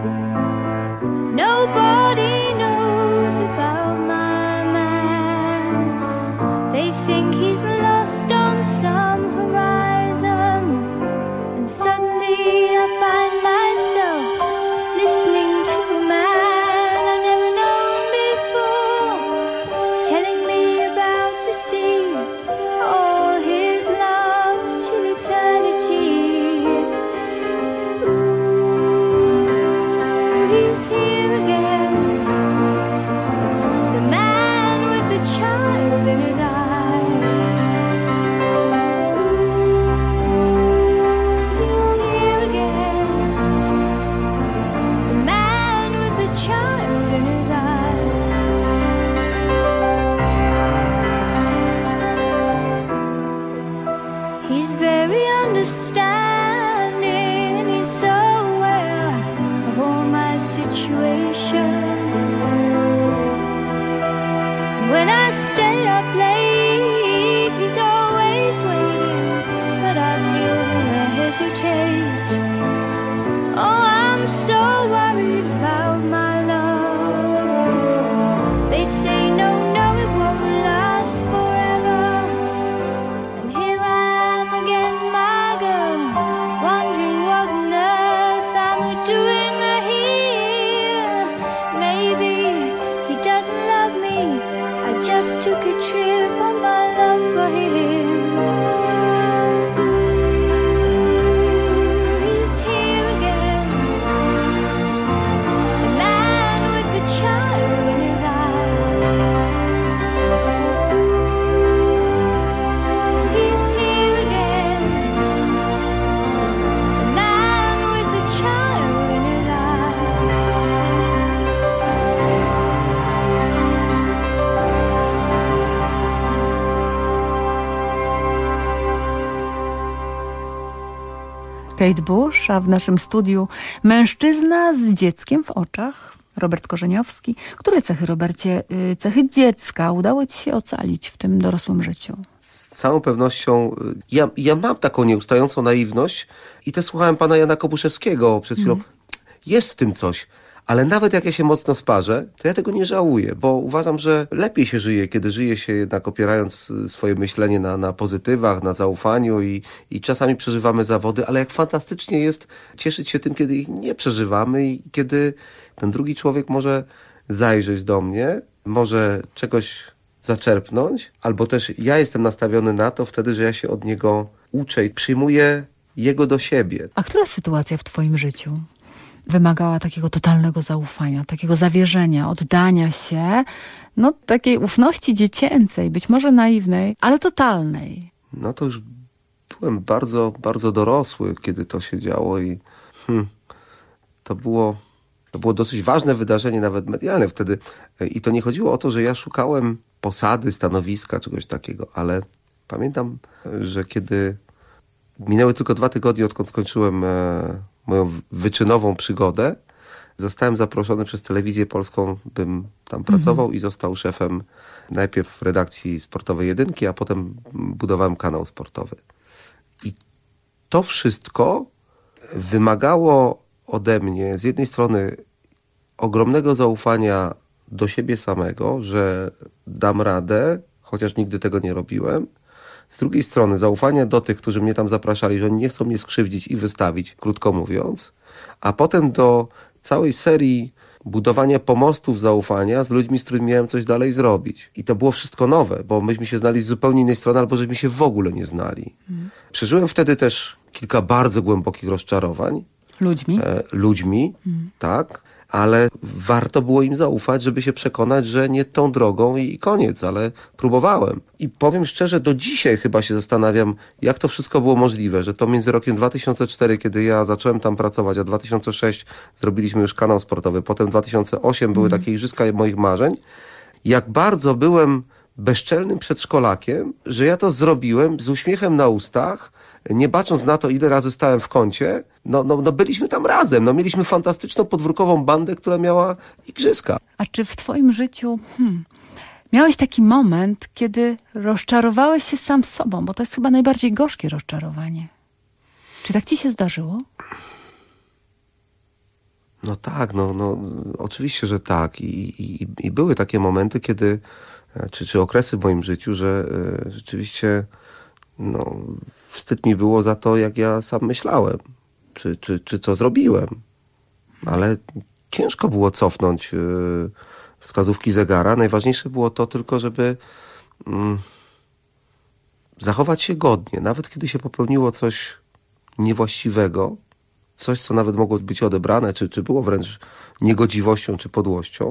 Nobody knows about my man. They think he's lost on some horizon. And suddenly I find myself listening to a man I never known before, telling me about the sea, all his loves till eternity. Ooh, he's here again, the man with the child in his eyes. Child in his eyes. He's very understanding, he's so aware of all my situations. When I stay up late, he's always waiting, but I feel him hesitate. Oh, I'm so worried about my they say no, it won't last forever. And here I am again, my girl, wondering what on earth I'm doing here. Maybe he doesn't love me, I just took a trip on my love for him. He's here again, the man with the child in his eyes. Kate Bush, a w naszym studiu mężczyzna z dzieckiem w oczach, Robert Korzeniowski. Które cechy, Robercie, cechy dziecka udało ci się ocalić w tym dorosłym życiu? Z całą pewnością ja mam taką nieustającą naiwność i też słuchałem pana Jana Kobuszewskiego przed chwilą. Jest w tym coś. Ale nawet jak ja się mocno sparzę, to ja tego nie żałuję, bo uważam, że lepiej się żyje, kiedy żyje się jednak opierając swoje myślenie na pozytywach, na zaufaniu i czasami przeżywamy zawody, ale jak fantastycznie jest cieszyć się tym, kiedy ich nie przeżywamy i kiedy ten drugi człowiek może zajrzeć do mnie, może czegoś zaczerpnąć, albo też ja jestem nastawiony na to wtedy, że ja się od niego uczę i przyjmuję jego do siebie. A która sytuacja w twoim życiu wymagała takiego totalnego zaufania, takiego zawierzenia, oddania się, no takiej ufności dziecięcej, być może naiwnej, ale totalnej? No to już byłem bardzo, bardzo dorosły, kiedy to się działo i to było dosyć ważne wydarzenie, nawet medialne wtedy. I to nie chodziło o to, że ja szukałem posady, stanowiska, czegoś takiego, ale pamiętam, że kiedy minęły tylko 2 tygodnie, odkąd skończyłem moją wyczynową przygodę, zostałem zaproszony przez Telewizję Polską, bym tam pracował i został szefem najpierw redakcji sportowej Jedynki, a potem budowałem kanał sportowy. I to wszystko wymagało ode mnie z jednej strony ogromnego zaufania do siebie samego, że dam radę, chociaż nigdy tego nie robiłem. Z drugiej strony zaufania do tych, którzy mnie tam zapraszali, że oni nie chcą mnie skrzywdzić i wystawić, krótko mówiąc. A potem do całej serii budowania pomostów zaufania z ludźmi, z którymi miałem coś dalej zrobić. I to było wszystko nowe, bo myśmy się znali z zupełnie innej strony, albo żeśmy się w ogóle nie znali. Przeżyłem wtedy też kilka bardzo głębokich rozczarowań. Ludźmi, tak. Ale warto było im zaufać, żeby się przekonać, że nie tą drogą i koniec, ale próbowałem. I powiem szczerze, do dzisiaj chyba się zastanawiam, jak to wszystko było możliwe, że to między rokiem 2004, kiedy ja zacząłem tam pracować, a 2006 zrobiliśmy już kanał sportowy, potem 2008 były takie igrzyska moich marzeń. Jak bardzo byłem bezczelnym przedszkolakiem, że ja to zrobiłem z uśmiechem na ustach, nie bacząc na to, ile razy stałem w kącie. No byliśmy tam razem, mieliśmy fantastyczną podwórkową bandę, która miała igrzyska. A czy w twoim życiu miałeś taki moment, kiedy rozczarowałeś się sam sobą? Bo to jest chyba najbardziej gorzkie rozczarowanie. Czy tak ci się zdarzyło? No tak, oczywiście, że tak. I były takie momenty, kiedy, czy okresy w moim życiu, że rzeczywiście wstyd mi było za to, jak ja sam myślałem, czy co zrobiłem. Ale ciężko było cofnąć wskazówki zegara. Najważniejsze było to tylko, żeby zachować się godnie. Nawet kiedy się popełniło coś niewłaściwego, coś, co nawet mogło być odebrane, czy było wręcz niegodziwością, czy podłością,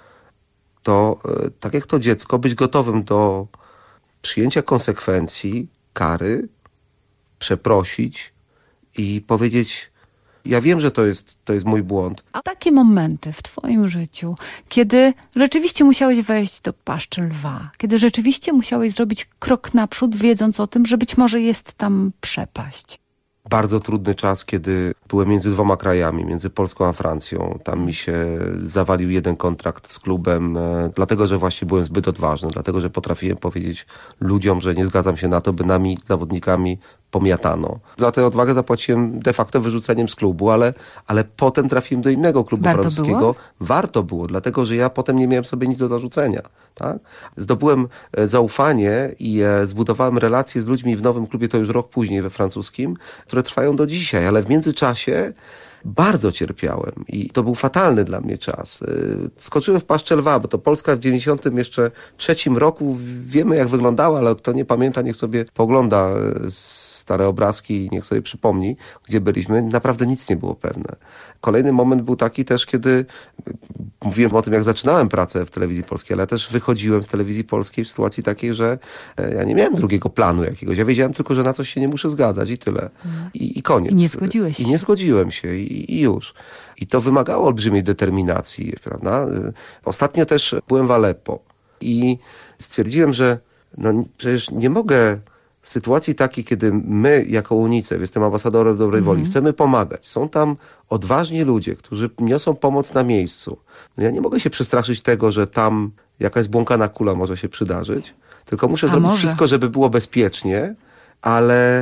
to tak jak to dziecko, być gotowym do przyjęcia konsekwencji, kary, przeprosić i powiedzieć: ja wiem, że to jest mój błąd. A takie momenty w twoim życiu, kiedy rzeczywiście musiałeś wejść do paszczy lwa, kiedy rzeczywiście musiałeś zrobić krok naprzód, wiedząc o tym, że być może jest tam przepaść. Bardzo trudny czas, kiedy byłem między dwoma krajami, między Polską a Francją. Tam mi się zawalił jeden kontrakt z klubem, dlatego że właśnie byłem zbyt odważny, dlatego że potrafiłem powiedzieć ludziom, że nie zgadzam się na to, by nami, zawodnikami, pomiatano. Za tę odwagę zapłaciłem de facto wyrzuceniem z klubu, ale potem trafiłem do innego klubu francuskiego. Było? Warto było, dlatego że ja potem nie miałem sobie nic do zarzucenia. Tak? Zdobyłem zaufanie i zbudowałem relacje z ludźmi w nowym klubie, to już rok później we francuskim, które trwają do dzisiaj, ale w międzyczasie bardzo cierpiałem i to był fatalny dla mnie czas. Skoczyłem w paszczę lwa, bo to Polska w 93 roku, wiemy jak wyglądała, ale kto nie pamięta, niech sobie pogląda stare obrazki i niech sobie przypomni, gdzie byliśmy. Naprawdę nic nie było pewne. Kolejny moment był taki też, kiedy mówiłem o tym, jak zaczynałem pracę w Telewizji Polskiej, ale też wychodziłem z Telewizji Polskiej w sytuacji takiej, że ja nie miałem drugiego planu jakiegoś. Ja wiedziałem tylko, że na coś się nie muszę zgadzać i tyle. I koniec. I nie zgodziłeś się. I nie zgodziłem się i już. I to wymagało olbrzymiej determinacji, prawda? Ostatnio też byłem w Aleppo i stwierdziłem, że przecież nie mogę w sytuacji takiej, kiedy my jako UNICEF, jestem ambasadorem dobrej woli, chcemy pomagać. Są tam odważni ludzie, którzy niosą pomoc na miejscu. Ja nie mogę się przestraszyć tego, że tam jakaś błąkana kula może się przydarzyć, tylko muszę zrobić wszystko, żeby było bezpiecznie, ale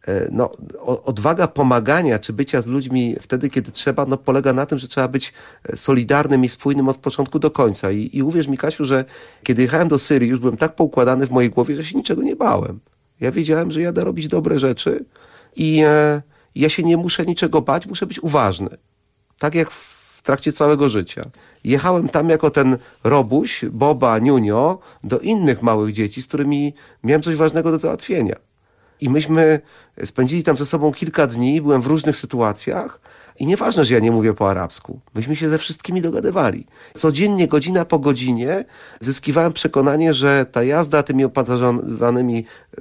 odwaga pomagania czy bycia z ludźmi wtedy, kiedy trzeba, polega na tym, że trzeba być solidarnym i spójnym od początku do końca. I uwierz mi, Kasiu, że kiedy jechałem do Syrii, już byłem tak poukładany w mojej głowie, że się niczego nie bałem. Ja wiedziałem, że jadę robić dobre rzeczy i ja się nie muszę niczego bać, muszę być uważny. Tak jak w trakcie całego życia. Jechałem tam jako ten Robuś, Boba, Niunio do innych małych dzieci, z którymi miałem coś ważnego do załatwienia. I myśmy spędzili tam ze sobą kilka dni, byłem w różnych sytuacjach i nieważne, że ja nie mówię po arabsku. Myśmy się ze wszystkimi dogadywali. Codziennie, godzina po godzinie zyskiwałem przekonanie, że ta jazda tymi opancerzonymi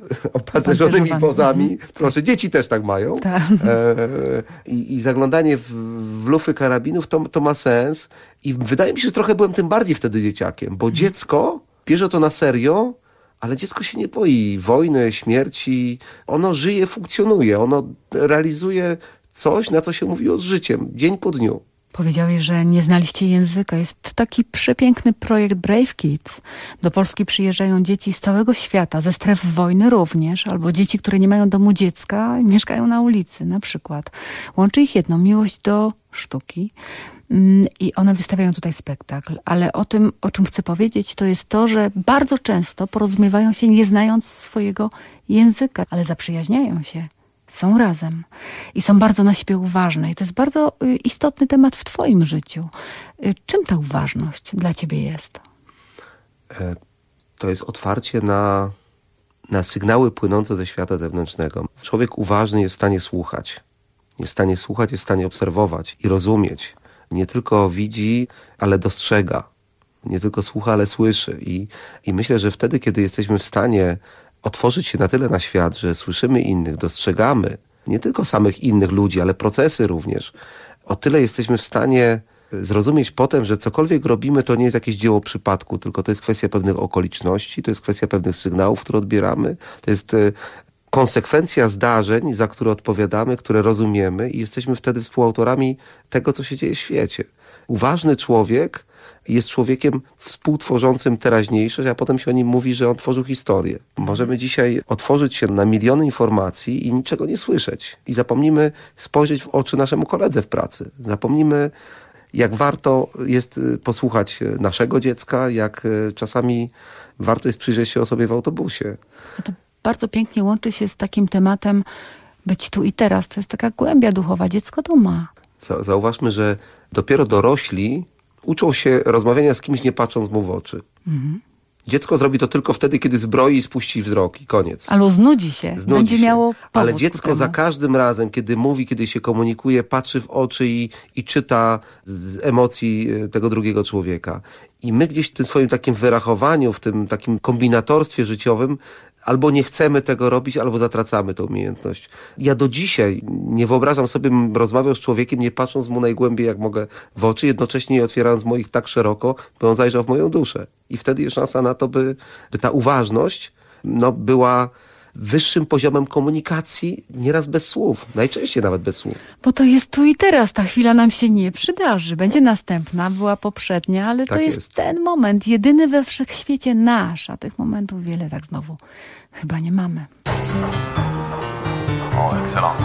wozami, proszę, dzieci też tak mają, i zaglądanie w lufy karabinów to ma sens. I wydaje mi się, że trochę byłem tym bardziej wtedy dzieciakiem, bo dziecko bierze to na serio, ale dziecko się nie boi wojny, śmierci. Ono żyje, funkcjonuje. Ono realizuje coś, na co się mówiło z życiem, dzień po dniu. Powiedziałeś, że nie znaliście języka. Jest taki przepiękny projekt Brave Kids. Do Polski przyjeżdżają dzieci z całego świata, ze stref wojny również, albo dzieci, które nie mają domu dziecka, mieszkają na ulicy na przykład. Łączy ich jedno, miłość do sztuki. I one wystawiają tutaj spektakl. Ale o tym, o czym chcę powiedzieć, to jest to, że bardzo często porozumiewają się nie znając swojego języka, ale zaprzyjaźniają się. Są razem i są bardzo na siebie uważne. I to jest bardzo istotny temat w twoim życiu. Czym ta uważność dla ciebie jest? To jest otwarcie na sygnały płynące ze świata zewnętrznego. Człowiek uważny jest w stanie słuchać. Jest w stanie słuchać, jest w stanie obserwować i rozumieć. Nie tylko widzi, ale dostrzega. Nie tylko słucha, ale słyszy. I myślę, że wtedy, kiedy jesteśmy w stanie otworzyć się na tyle na świat, że słyszymy innych, dostrzegamy nie tylko samych innych ludzi, ale procesy również. O tyle jesteśmy w stanie zrozumieć potem, że cokolwiek robimy, to nie jest jakieś dzieło przypadku, tylko to jest kwestia pewnych okoliczności, to jest kwestia pewnych sygnałów, które odbieramy, to jest konsekwencja zdarzeń, za które odpowiadamy, które rozumiemy i jesteśmy wtedy współautorami tego, co się dzieje w świecie. Uważny człowiek jest człowiekiem współtworzącym teraźniejszość, a potem się o nim mówi, że on tworzył historię. Możemy dzisiaj otworzyć się na miliony informacji i niczego nie słyszeć. I zapomnimy spojrzeć w oczy naszemu koledze w pracy. Zapomnimy, jak warto jest posłuchać naszego dziecka, jak czasami warto jest przyjrzeć się osobie w autobusie. To bardzo pięknie łączy się z takim tematem być tu i teraz. To jest taka głębia duchowa. Dziecko to ma. Zauważmy, że dopiero dorośli uczą się rozmawiania z kimś, nie patrząc mu w oczy. Dziecko zrobi to tylko wtedy, kiedy zbroi i spuści wzrok i koniec. Albo znudzi się. Będzie miało powód. Ale dziecko za każdym razem, kiedy mówi, kiedy się komunikuje, patrzy w oczy i czyta z emocji tego drugiego człowieka. I my gdzieś w tym swoim takim wyrachowaniu, w tym takim kombinatorstwie życiowym albo nie chcemy tego robić, albo zatracamy tę umiejętność. Ja do dzisiaj nie wyobrażam sobie, bym rozmawiał z człowiekiem, nie patrząc mu najgłębiej jak mogę w oczy, jednocześnie nie otwierając moich tak szeroko, by on zajrzał w moją duszę. I wtedy jest szansa na to, by ta uważność była wyższym poziomem komunikacji, nieraz bez słów, najczęściej nawet bez słów. Bo to jest tu i teraz, ta chwila nam się nie przydarzy. Będzie następna, była poprzednia, ale tak to jest ten moment, jedyny we wszechświecie nasz, a tych momentów wiele tak znowu chyba nie mamy. O, excellent.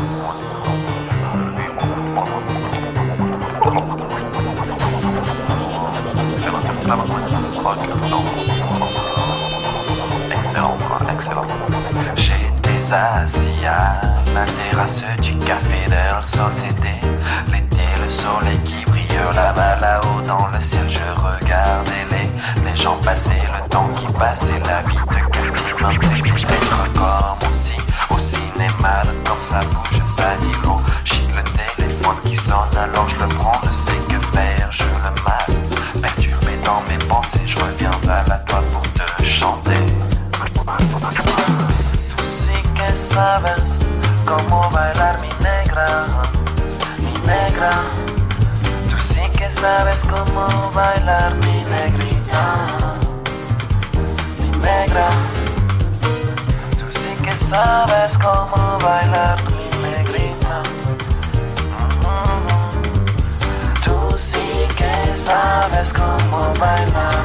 Assis à la terrasse du café de leur société. L'été, le soleil qui brille là-bas, là-haut dans le ciel. Je regardais les gens passer, le temps qui passait, la vie de quartier m'inspire. Être comme aussi au cinéma, comme ça bouge, ça dit l'eau. Chic le téléphone qui sonne, alors je le prends, ne sais que faire, je le mate. Perturbé dans mes pensées, je reviens à la toi pour te chanter. Sabes cómo bailar mi negra, tú sí que sabes cómo bailar mi negrita, mi negra, tú sí que sabes cómo bailar mi negrita, tú sí que sabes cómo bailar.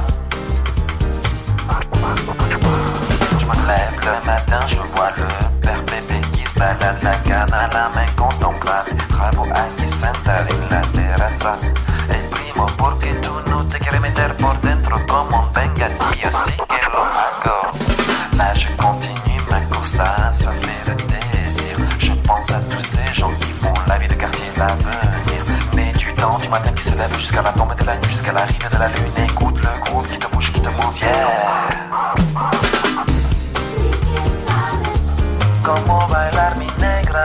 Je me lève le matin, je vois le père bébé qui se balade la canne à la main, contempla les travaux aquí sentado en la terraza. El primo, porque tú no te quieres meter por dentro como un vengadillo, así que lo hago. Là je continue ma course à assoiffer le désir. Je pense à tous ces gens qui font la vie de quartier l'avenir. Mais du temps du matin qui se lève jusqu'à la tombe de la nuit, jusqu'à l'arrivée de la lune. Écoute le groupe qui te bouge, yeah. Cómo bailar mi negra,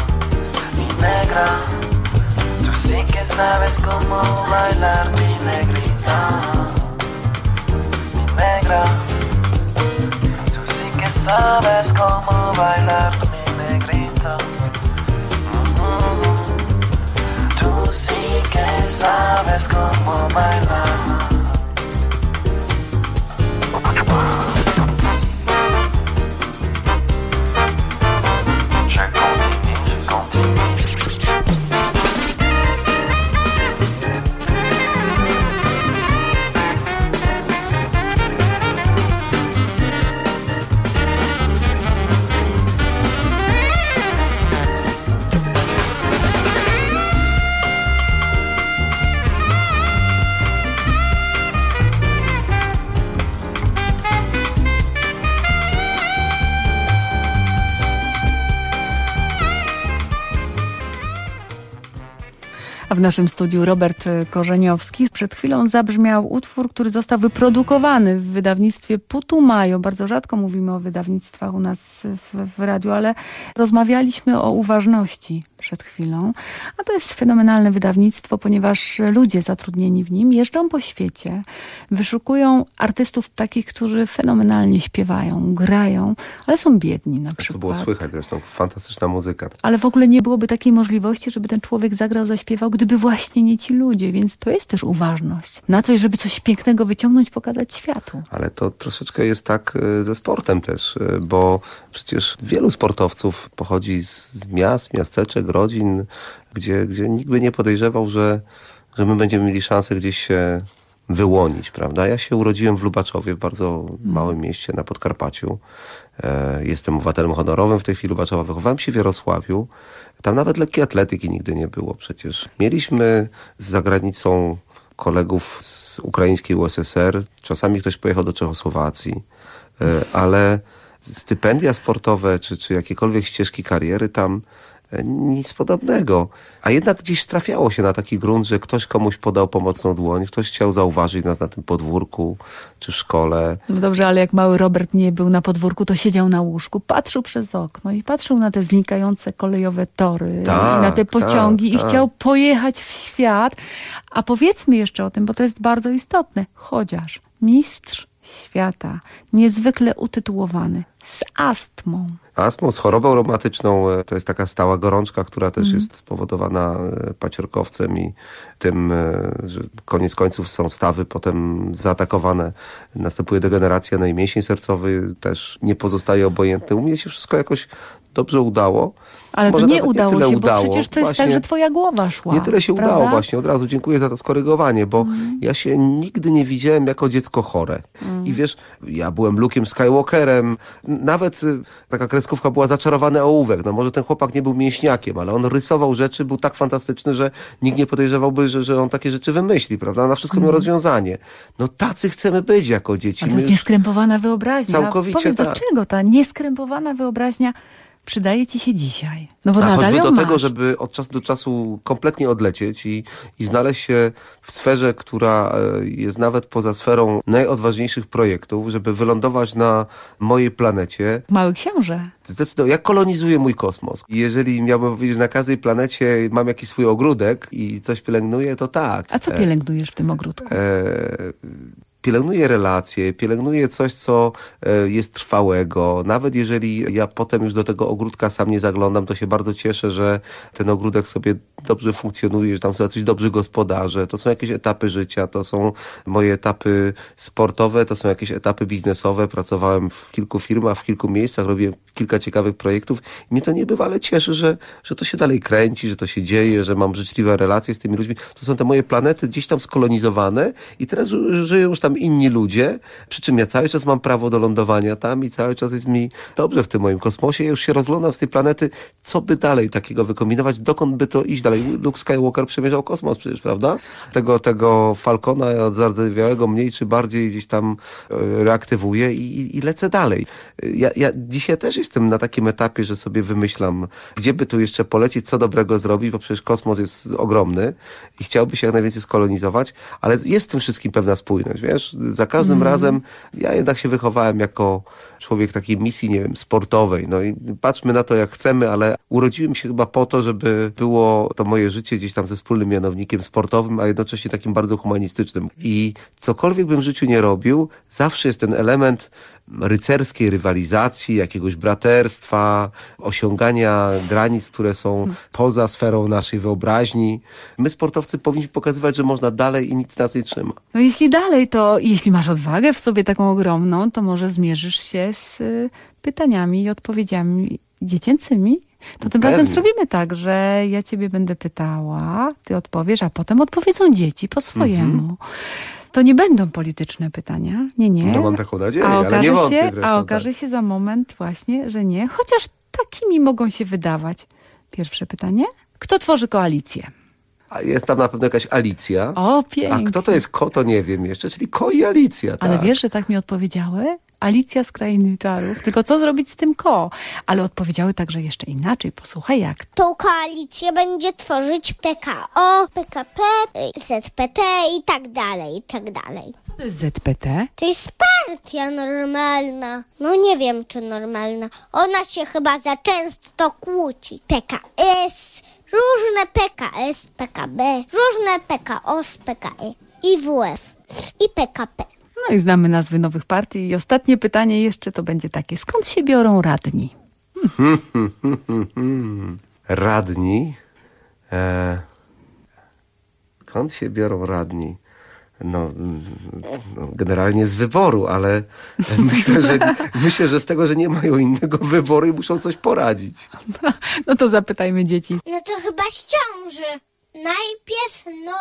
tú sí que sabes cómo bailar mi negrita, mi negra, tú sí que sabes cómo bailar mi negrita, tú sí que sabes cómo bailar. W naszym studiu Robert Korzeniowski. Przed chwilą zabrzmiał utwór, który został wyprodukowany w wydawnictwie Putumayo. Bardzo rzadko mówimy o wydawnictwach u nas w radiu, ale rozmawialiśmy o uważności przed chwilą. A to jest fenomenalne wydawnictwo, ponieważ ludzie zatrudnieni w nim jeżdżą po świecie, wyszukują artystów takich, którzy fenomenalnie śpiewają, grają, ale są biedni na przykład. Co było słychać zresztą, fantastyczna muzyka. Ale w ogóle nie byłoby takiej możliwości, żeby ten człowiek zagrał, zaśpiewał, gdyby gdyby właśnie nie ci ludzie, więc to jest też uważność. Na coś, żeby coś pięknego wyciągnąć, pokazać światu. Ale to troszeczkę jest tak ze sportem też, bo przecież wielu sportowców pochodzi z miast, miasteczek, rodzin, gdzie nikt by nie podejrzewał, że my będziemy mieli szansę gdzieś się wyłonić, prawda? Ja się urodziłem w Lubaczowie, w bardzo małym mieście na Podkarpaciu. Jestem obywatelem honorowym w tej chwili Lubaczowa. Wychowałem się w Jarosławiu. Tam nawet lekkiej atletyki nigdy nie było przecież. Mieliśmy za granicą kolegów z ukraińskiej USSR. Czasami ktoś pojechał do Czechosłowacji. Ale stypendia sportowe czy jakiekolwiek ścieżki kariery tam nic podobnego. A jednak gdzieś trafiało się na taki grunt, że ktoś komuś podał pomocną dłoń, ktoś chciał zauważyć nas na tym podwórku czy w szkole. No dobrze, ale jak mały Robert nie był na podwórku, to siedział na łóżku, patrzył przez okno i patrzył na te znikające kolejowe tory i na te pociągi i chciał pojechać w świat. A powiedzmy jeszcze o tym, bo to jest bardzo istotne. Chociaż mistrz świata, niezwykle utytułowany, z astmą. Astmą, z chorobą reumatyczną, to jest taka stała gorączka, która też jest spowodowana paciorkowcem i tym, że koniec końców są stawy potem zaatakowane. Następuje degeneracja, no i mięsień sercowy też nie pozostaje obojętny. U mnie się wszystko jakoś dobrze udało. Ale może to nie udało nie tyle się, udało. Bo przecież to jest właśnie, tak, że twoja głowa szła. Nie tyle się udało właśnie, od razu dziękuję za to skorygowanie, bo ja się nigdy nie widziałem jako dziecko chore. I wiesz, ja byłem Luke'em Skywalkerem, nawet taka kreskówka była Zaczarowany ołówek. No może ten chłopak nie był mięśniakiem, ale on rysował rzeczy, był tak fantastyczny, że nikt nie podejrzewałby, że on takie rzeczy wymyśli, prawda? Na wszystko miał rozwiązanie. No tacy chcemy być jako dzieci. A to jest nieskrępowana wyobraźnia. Całkowicie powiedz, tak. Dlaczego ta nieskrępowana wyobraźnia przydaje ci się dzisiaj? No bo nadal choćby ją do masz. tego, żeby od czasu do czasu kompletnie odlecieć i znaleźć się w sferze, która jest nawet poza sferą najodważniejszych projektów, żeby wylądować na mojej planecie. Mały książę. Zdecydowanie. Ja kolonizuję mój kosmos. Jeżeli miałbym powiedzieć, że na każdej planecie mam jakiś swój ogródek i coś pielęgnuję, to tak. A co pielęgnujesz w tym ogródku? Pielęgnuję relacje, pielęgnuję coś, co jest trwałego. Nawet jeżeli ja potem już do tego ogródka sam nie zaglądam, to się bardzo cieszę, że ten ogródek sobie dobrze funkcjonuje, że tam są jacyś dobrzy gospodarze. To są jakieś etapy życia, to są moje etapy sportowe, to są jakieś etapy biznesowe. Pracowałem w kilku firmach, w kilku miejscach, robiłem kilka ciekawych projektów i mnie to niebywale cieszy, że to się dalej kręci, że to się dzieje, że mam życzliwe relacje z tymi ludźmi. To są te moje planety gdzieś tam skolonizowane i teraz żyją już tam inni ludzie, przy czym ja cały czas mam prawo do lądowania tam i cały czas jest mi dobrze w tym moim kosmosie. Ja już się rozglądam z tej planety, co by dalej takiego wykombinować, dokąd by to iść dalej. Luke Skywalker przemierzał kosmos przecież, prawda? Tego Falcona zardzewiałego mniej czy bardziej gdzieś tam reaktywuję i lecę dalej. Ja dzisiaj też jestem na takim etapie, że sobie wymyślam, gdzie by tu jeszcze polecieć, co dobrego zrobić, bo przecież kosmos jest ogromny i chciałby się jak najwięcej skolonizować, ale jest w tym wszystkim pewna spójność, wiesz? Za każdym razem ja jednak się wychowałem jako człowiek takiej misji, nie wiem, sportowej. No i patrzmy na to jak chcemy, ale urodziłem się chyba po to, żeby było to moje życie gdzieś tam ze wspólnym mianownikiem sportowym, a jednocześnie takim bardzo humanistycznym. I cokolwiek bym w życiu nie robił, zawsze jest ten element rycerskiej rywalizacji, jakiegoś braterstwa, osiągania granic, które są poza sferą naszej wyobraźni. My sportowcy powinniśmy pokazywać, że można dalej i nic nas nie trzyma. No jeśli dalej, to jeśli masz odwagę w sobie taką ogromną, to może zmierzysz się z pytaniami i odpowiedziami dziecięcymi. To tym razem zrobimy tak, że ja ciebie będę pytała, ty odpowiesz, a potem odpowiedzą dzieci po swojemu. To nie będą polityczne pytania. Nie. No mam taką nadzieję, ale nie wątpię zresztą. A okaże się za moment właśnie, że nie. Chociaż takimi mogą się wydawać. Pierwsze pytanie. Kto tworzy koalicję? A jest tam na pewno jakaś Alicja. O, pięknie. A kto to jest ko, to nie wiem jeszcze, czyli ko i Alicja. Tak. Ale wiesz, że tak mi odpowiedziały? Alicja z Krainy Czarów. Tylko co zrobić z tym ko? Ale odpowiedziały także jeszcze inaczej. Posłuchaj jak. Tą koalicję będzie tworzyć PKO, PKP, ZPT i tak dalej, i tak dalej. Co to jest ZPT? To jest partia normalna. No nie wiem, czy normalna. Ona się chyba za często kłóci. PKS, różne PKS, PKB, różne PKO z PKE, IWF i PKP. No i znamy nazwy nowych partii. I ostatnie pytanie jeszcze to będzie takie. Skąd się biorą radni? Radni? Skąd się biorą radni? No, generalnie z wyboru, ale myślę, że z tego, że nie mają innego wyboru i muszą coś poradzić. No to zapytajmy dzieci. No to chyba z ciąży. Najpierw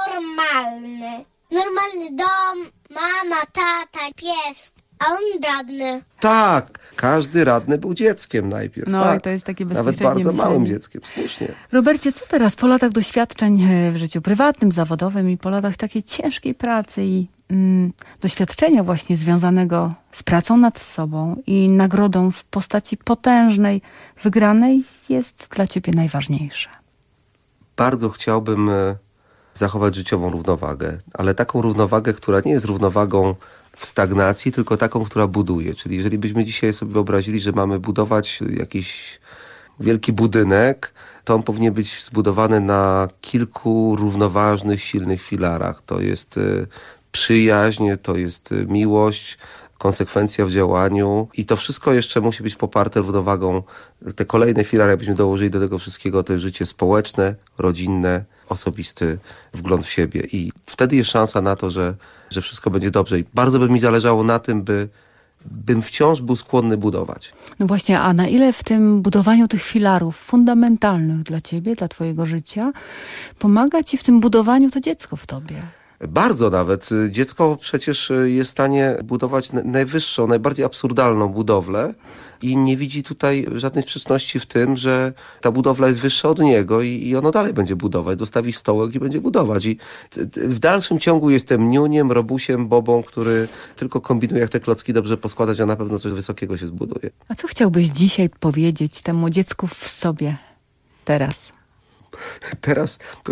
normalny dom, mama, tata, pies, a on radny. Tak, każdy radny był dzieckiem najpierw. No tak. i to jest takie nawet bezpośrednie bardzo myślenie. małym dzieckiem, słusznie. Robercie, co teraz po latach doświadczeń w życiu prywatnym, zawodowym i po latach takiej ciężkiej pracy i doświadczenia właśnie związanego z pracą nad sobą i nagrodą w postaci potężnej, wygranej jest dla ciebie najważniejsze? Bardzo chciałbym zachować życiową równowagę, ale taką równowagę, która nie jest równowagą w stagnacji, tylko taką, która buduje. Czyli jeżeli byśmy dzisiaj sobie wyobrazili, że mamy budować jakiś wielki budynek, to on powinien być zbudowany na kilku równoważnych, silnych filarach. To jest przyjaźń, to jest miłość, konsekwencja w działaniu i to wszystko jeszcze musi być poparte równowagą. Te kolejne filary, jakbyśmy dołożyli do tego wszystkiego, to jest życie społeczne, rodzinne, osobisty wgląd w siebie i wtedy jest szansa na to, że wszystko będzie dobrze. I bardzo by mi zależało na tym, bym wciąż był skłonny budować. No właśnie, a na ile w tym budowaniu tych filarów fundamentalnych dla ciebie, dla twojego życia, pomaga ci w tym budowaniu to dziecko w tobie? Bardzo nawet. Dziecko przecież jest w stanie budować najwyższą, najbardziej absurdalną budowlę i nie widzi tutaj żadnej sprzeczności w tym, że ta budowla jest wyższa od niego i ono dalej będzie budować. Dostawi stołek i będzie budować. I w dalszym ciągu jestem niuniem, robusiem, bobą, który tylko kombinuje, jak te klocki dobrze poskładać, a na pewno coś wysokiego się zbuduje. A co chciałbyś dzisiaj powiedzieć temu dziecku w sobie teraz? Teraz to...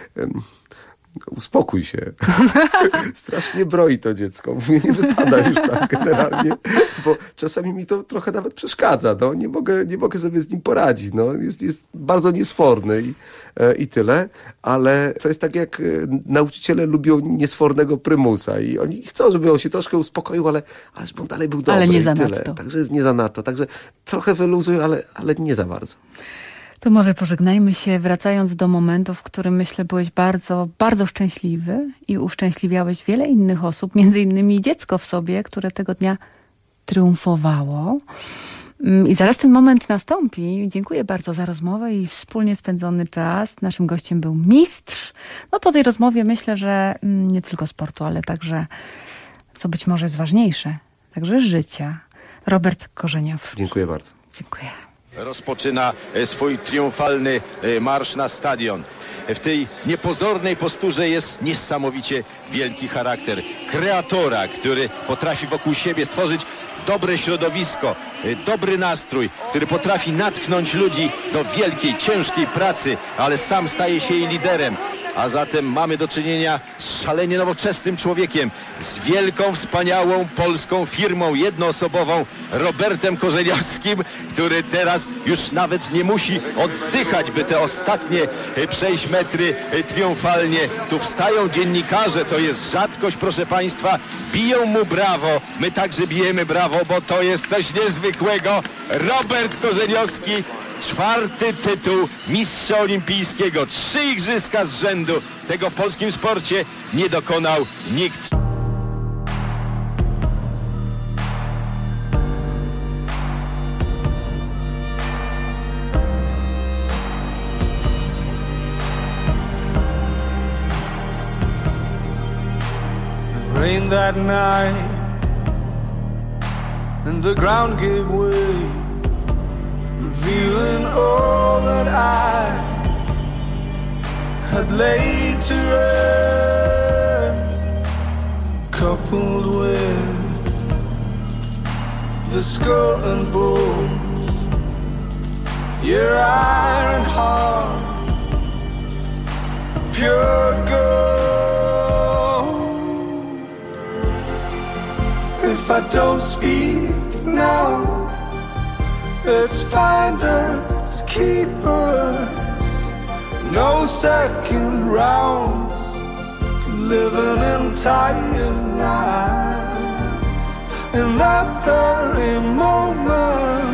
Uspokój się. Strasznie broi to dziecko. Mówię, nie wypada już tak generalnie, bo czasami mi to trochę nawet przeszkadza. No. Nie mogę sobie z nim poradzić. No. Jest bardzo niesforny i tyle, ale to jest tak jak nauczyciele lubią niesfornego prymusa i oni chcą, żeby on się troszkę uspokoił, ale żeby on dalej był dobry. Ale nie za tyle. nadto. Także nie za nadto. Także trochę wyluzuj, ale nie za bardzo. To może pożegnajmy się, wracając do momentu, w którym myślę byłeś bardzo, bardzo szczęśliwy i uszczęśliwiałeś wiele innych osób, między innymi dziecko w sobie, które tego dnia triumfowało. I zaraz ten moment nastąpi. Dziękuję bardzo za rozmowę i wspólnie spędzony czas. Naszym gościem był mistrz. No po tej rozmowie myślę, że nie tylko sportu, ale także, co być może jest ważniejsze, także życia. Robert Korzeniowski. Dziękuję bardzo. Dziękuję. Rozpoczyna swój triumfalny marsz na stadion. W tej niepozornej posturze jest niesamowicie wielki charakter kreatora, który potrafi wokół siebie stworzyć dobre środowisko, dobry nastrój, który potrafi natknąć ludzi do wielkiej, ciężkiej pracy, ale sam staje się jej liderem. A zatem mamy do czynienia z szalenie nowoczesnym człowiekiem, z wielką, wspaniałą polską firmą jednoosobową, Robertem Korzeniowskim, który teraz już nawet nie musi oddychać, by te ostatnie przejść metry triumfalnie. Tu wstają dziennikarze, to jest rzadkość, proszę Państwa, biją mu brawo, my także bijemy brawo, bo to jest coś niezwykłego. Robert Korzeniowski, 4. tytuł mistrza olimpijskiego, 3 igrzyska z rzędu. Tego w polskim sporcie nie dokonał nikt. Rain that night and the ground gave way, revealing all that I had laid to rest, coupled with the skull and bones, your iron heart, pure gold. If I don't speak now, it's finders, keepers, no second rounds, living entire life in that very moment.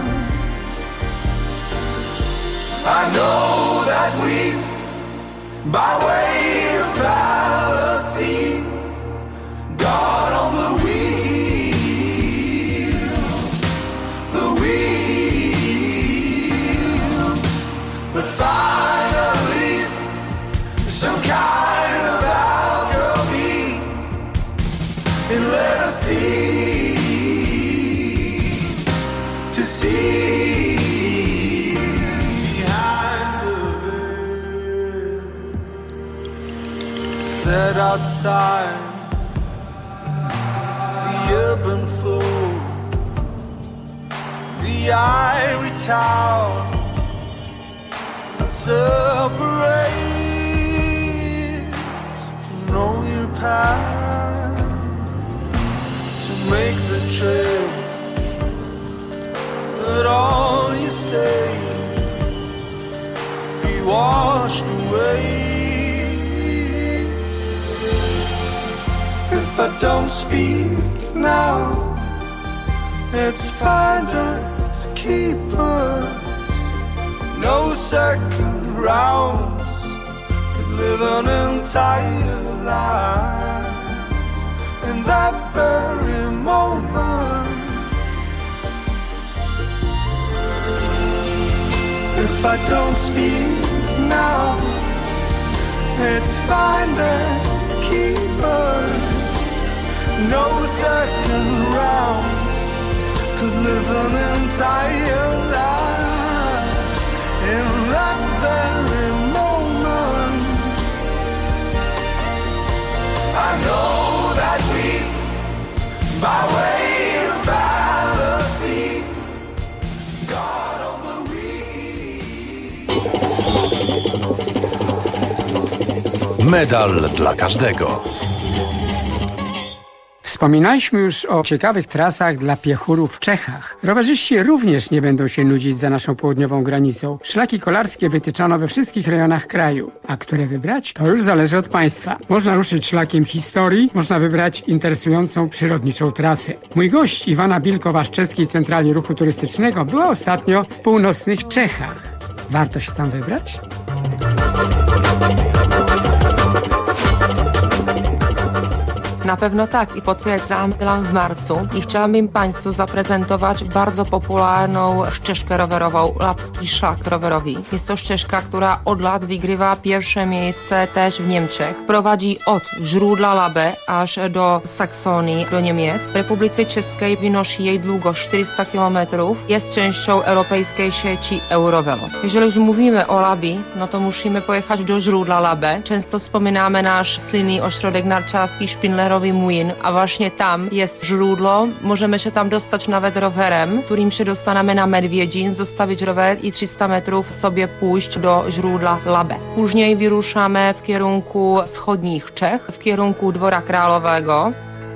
I know that we, by way of fallacy. God on the wheel, the wheel. But finally, some kind of alchemy, and let us see, to see behind the veil. Set outside the urban flow, the ivory tower that separates from know your path, to make the trail that all your stains be washed away. If I don't speak now, it's finders, keepers. No second rounds could live an entire life. In that very moment, if I don't speak now, it's finders, keepers. No second rounds could live an entire life. In that very moment, I know that we, by way of fallacy, God on the wheel. Medal dla każdego. Wspominaliśmy już o ciekawych trasach dla piechurów w Czechach. Rowerzyści również nie będą się nudzić za naszą południową granicą. Szlaki kolarskie wytyczono we wszystkich rejonach kraju. A które wybrać? To już zależy od państwa. Można ruszyć szlakiem historii, można wybrać interesującą przyrodniczą trasę. Mój gość Iwana Bilkowa z Czeskiej Centrali Ruchu Turystycznego była ostatnio w północnych Czechach. Warto się tam wybrać? Na pewno tak i potwierdzam, byłam w marcu i chciałabym Państwu zaprezentować bardzo popularną ścieżkę rowerową, Lapski Szlak Rowerowy. Jest to ścieżka, która od lat wygrywa pierwsze miejsce też w Niemczech. Prowadzi od źródła Labe aż do Saksonii, do Niemiec. W Republice Czeskiej wynosi jej długość 400 km. Jest częścią europejskiej sieci Eurovelo. Jeżeli już mówimy o Labi, no to musimy pojechać do źródła Labe. Często wspominamy nasz słynny ośrodek narciarski Szpindlerowy Młyn, a właśnie tam jest źródło. Możemy się tam dostać nawet rowerem, którym się dostanemy na Medwiedzin, zostawić rower i 300 metrów sobie pójść do źródła Labe. Później wyruszamy w kierunku wschodnich Czech, w kierunku Dwora Králowego.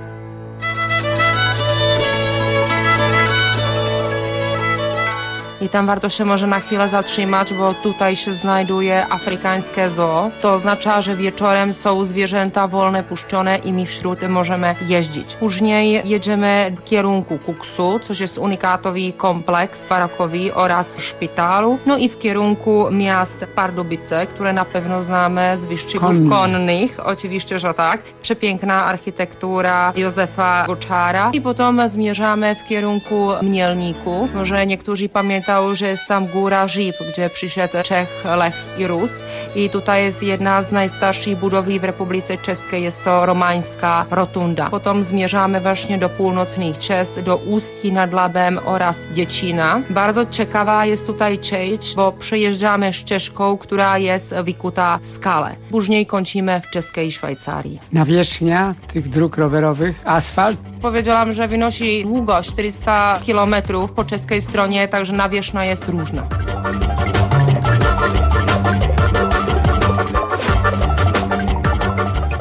I tam warto się może na chwilę zatrzymać, bo tutaj się znajduje afrykańskie zoo. To oznacza, że wieczorem są zwierzęta wolne, puszczone i my wśród możemy jeździć. Później jedziemy w kierunku Kuksu, coś jest unikatowy kompleks barakowy oraz szpitalu. No i w kierunku miast Pardubice, które na pewno znamy z wyścigów konnych. Oczywiście, że tak. Przepiękna architektura Józefa Goczara. I potem zmierzamy w kierunku Mielniku. Może niektórzy pamiętają, że jest tam góra Żib, gdzie przyszedł Czech Lech i Rus. I tutaj jest jedna z najstarszych budowli w Republice Czeskiej, jest to romańska rotunda. Potem zmierzamy właśnie do północnych Czech, do Ústí nad Labem oraz Děčína. Bardzo ciekawa jest tutaj część, bo przejeżdżamy ścieżką, która jest wykuta w skale. Później kończymy w czeskiej Szwajcarii. Nawierzchnia tych dróg rowerowych, asfalt? Powiedziałam, że wynosi długość 400 km po czeskiej stronie, także nawierzchnia jest różna.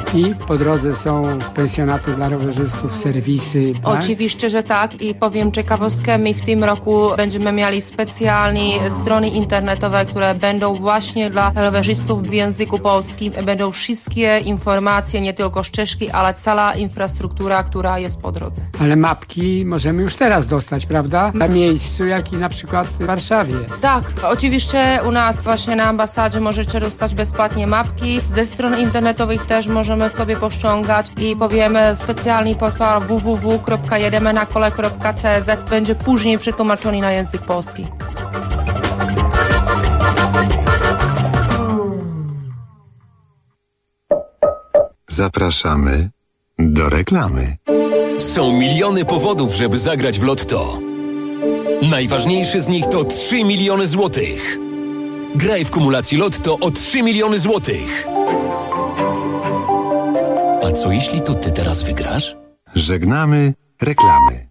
I po drodze są pensjonaty dla rowerzystów, serwisy. Tak? Oczywiście, że tak i powiem ciekawostkę, my w tym roku będziemy mieli specjalne strony internetowe, które będą właśnie dla rowerzystów w języku polskim. Będą wszystkie informacje, nie tylko ścieżki, ale cała infrastruktura, która jest po drodze. Ale mapki możemy już teraz dostać, prawda? Na miejscu, jak i na przykład w Warszawie. Tak, oczywiście u nas właśnie na ambasadzie możecie dostać bezpłatnie mapki. Ze stron internetowych też możemy sobie pościągać i powiemy specjalny portal www.jedemenakole.cz będzie później przetłumaczony na język polski. Zapraszamy do reklamy. Są miliony powodów, żeby zagrać w Lotto. Najważniejszy z nich to 3 miliony złotych. Graj w kumulacji Lotto o 3 miliony złotych. A co jeśli to ty teraz wygrasz? Żegnamy reklamy.